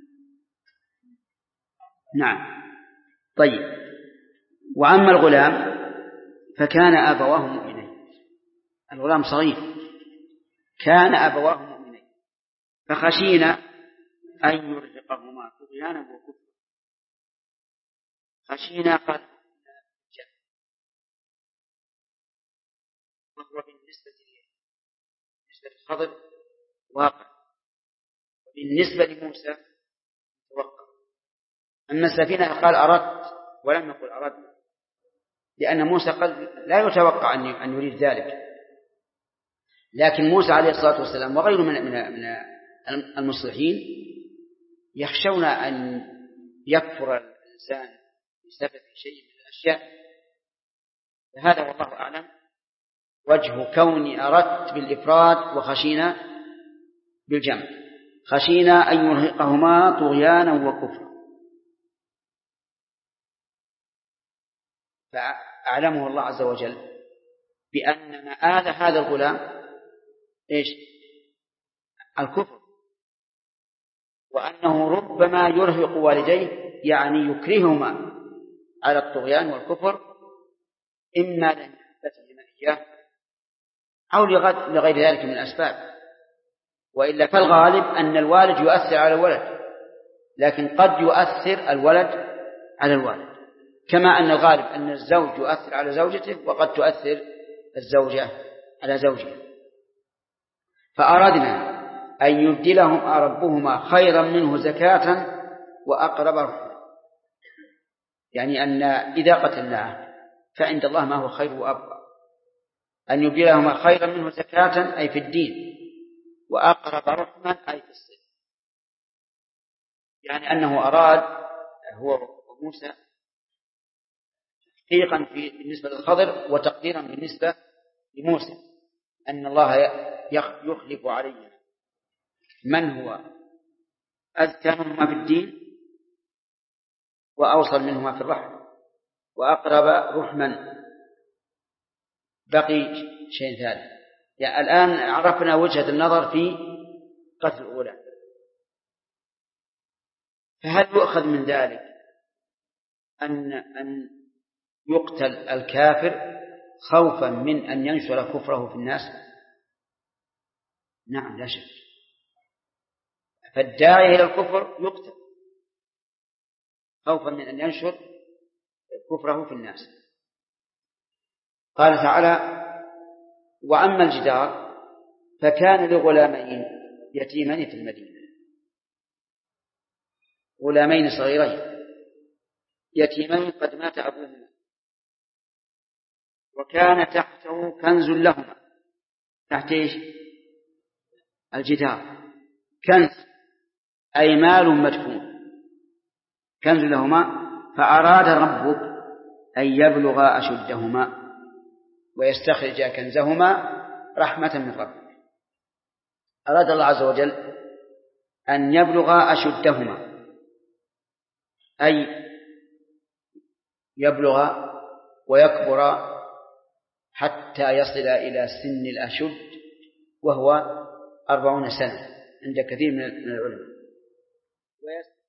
نعم. طيب. وأما الغلام فكان أبواه مؤمنين. الغلام صغير، كان أبواه مؤمنين فخشينا أن يرهقهما طغيانا وكفرا. خشينا قال وهو بالنسبة للخضر واقع، وبالنسبة لموسى توقع. أما السفينة قال أردت ولم يقل أردنا، لأن موسى قال لا يتوقع أن يريد ذلك. لكن موسى عليه الصلاة والسلام وغيره من المصلحين يخشون أن يكفر الإنسان بسبب شيء من الأشياء. فهذا والله أعلم وجه كوني أردت بالإفراد وخشينا بالجمع. خشينا أن يرهقهما طغيانا وكفرا. فأعلمه الله عز وجل بأن مآل هذا الغلام إيش؟ الكفر، وأنه ربما يرهق والديه، يعني يكرههما على الطغيان والكفر، إما لمحبتهما إياه أو لغير ذلك من الأسباب. وإلا فالغالب أن الوالد يؤثر على الولد، لكن قد يؤثر الولد على الوالد، كما أن الغالب أن الزوج يؤثر على زوجته وقد تؤثر الزوجة على زوجها. فأردنا أن يبدلهم ربهما خيرا منه زكاة وأقرب رحمة، يعني أن إذا قتلناه فعند الله ما هو خير وأبقى، أن يبدلهما خيرا منه زكاة أي في الدين، وأقرب رحمة أي في الصلة، يعني أنه أراد هو وموسى تحقيقا بالنسبة للخضر وتقديرا بالنسبة لموسى أن الله يخلف علينا من هو أذكى منهما في الدين وأوصل منهما في الرحمة وأقرب رحما. بقي شيء ثالث، يعني الآن عرفنا وجهة النظر في قتل الأولى، فهل يؤخذ من ذلك أن يقتل الكافر خوفا من أن ينشر كفره في الناس؟ نعم لا شك، فالداعي إلى الكفر يقتل خوفا من أن ينشر كفره في الناس. قال تعالى: وأما الجدار فكان لغلامين يتيمين في المدينة، غلامين صغيرين يتيمين قد مات أبوهما وكان تحته كنز لهما. تحت إيش؟ الجدار، كنز أي مال مدفون، كنز لهما، فأراد ربك أن يبلغا أشدهما ويستخرج كنزهما رحمة من ربك. أراد الله عز وجل أن يبلغا أشدهما، أي يبلغ ويكبر حتى يصل إلى سن الأشد وهو 40 سنة عند كثير من العلماء،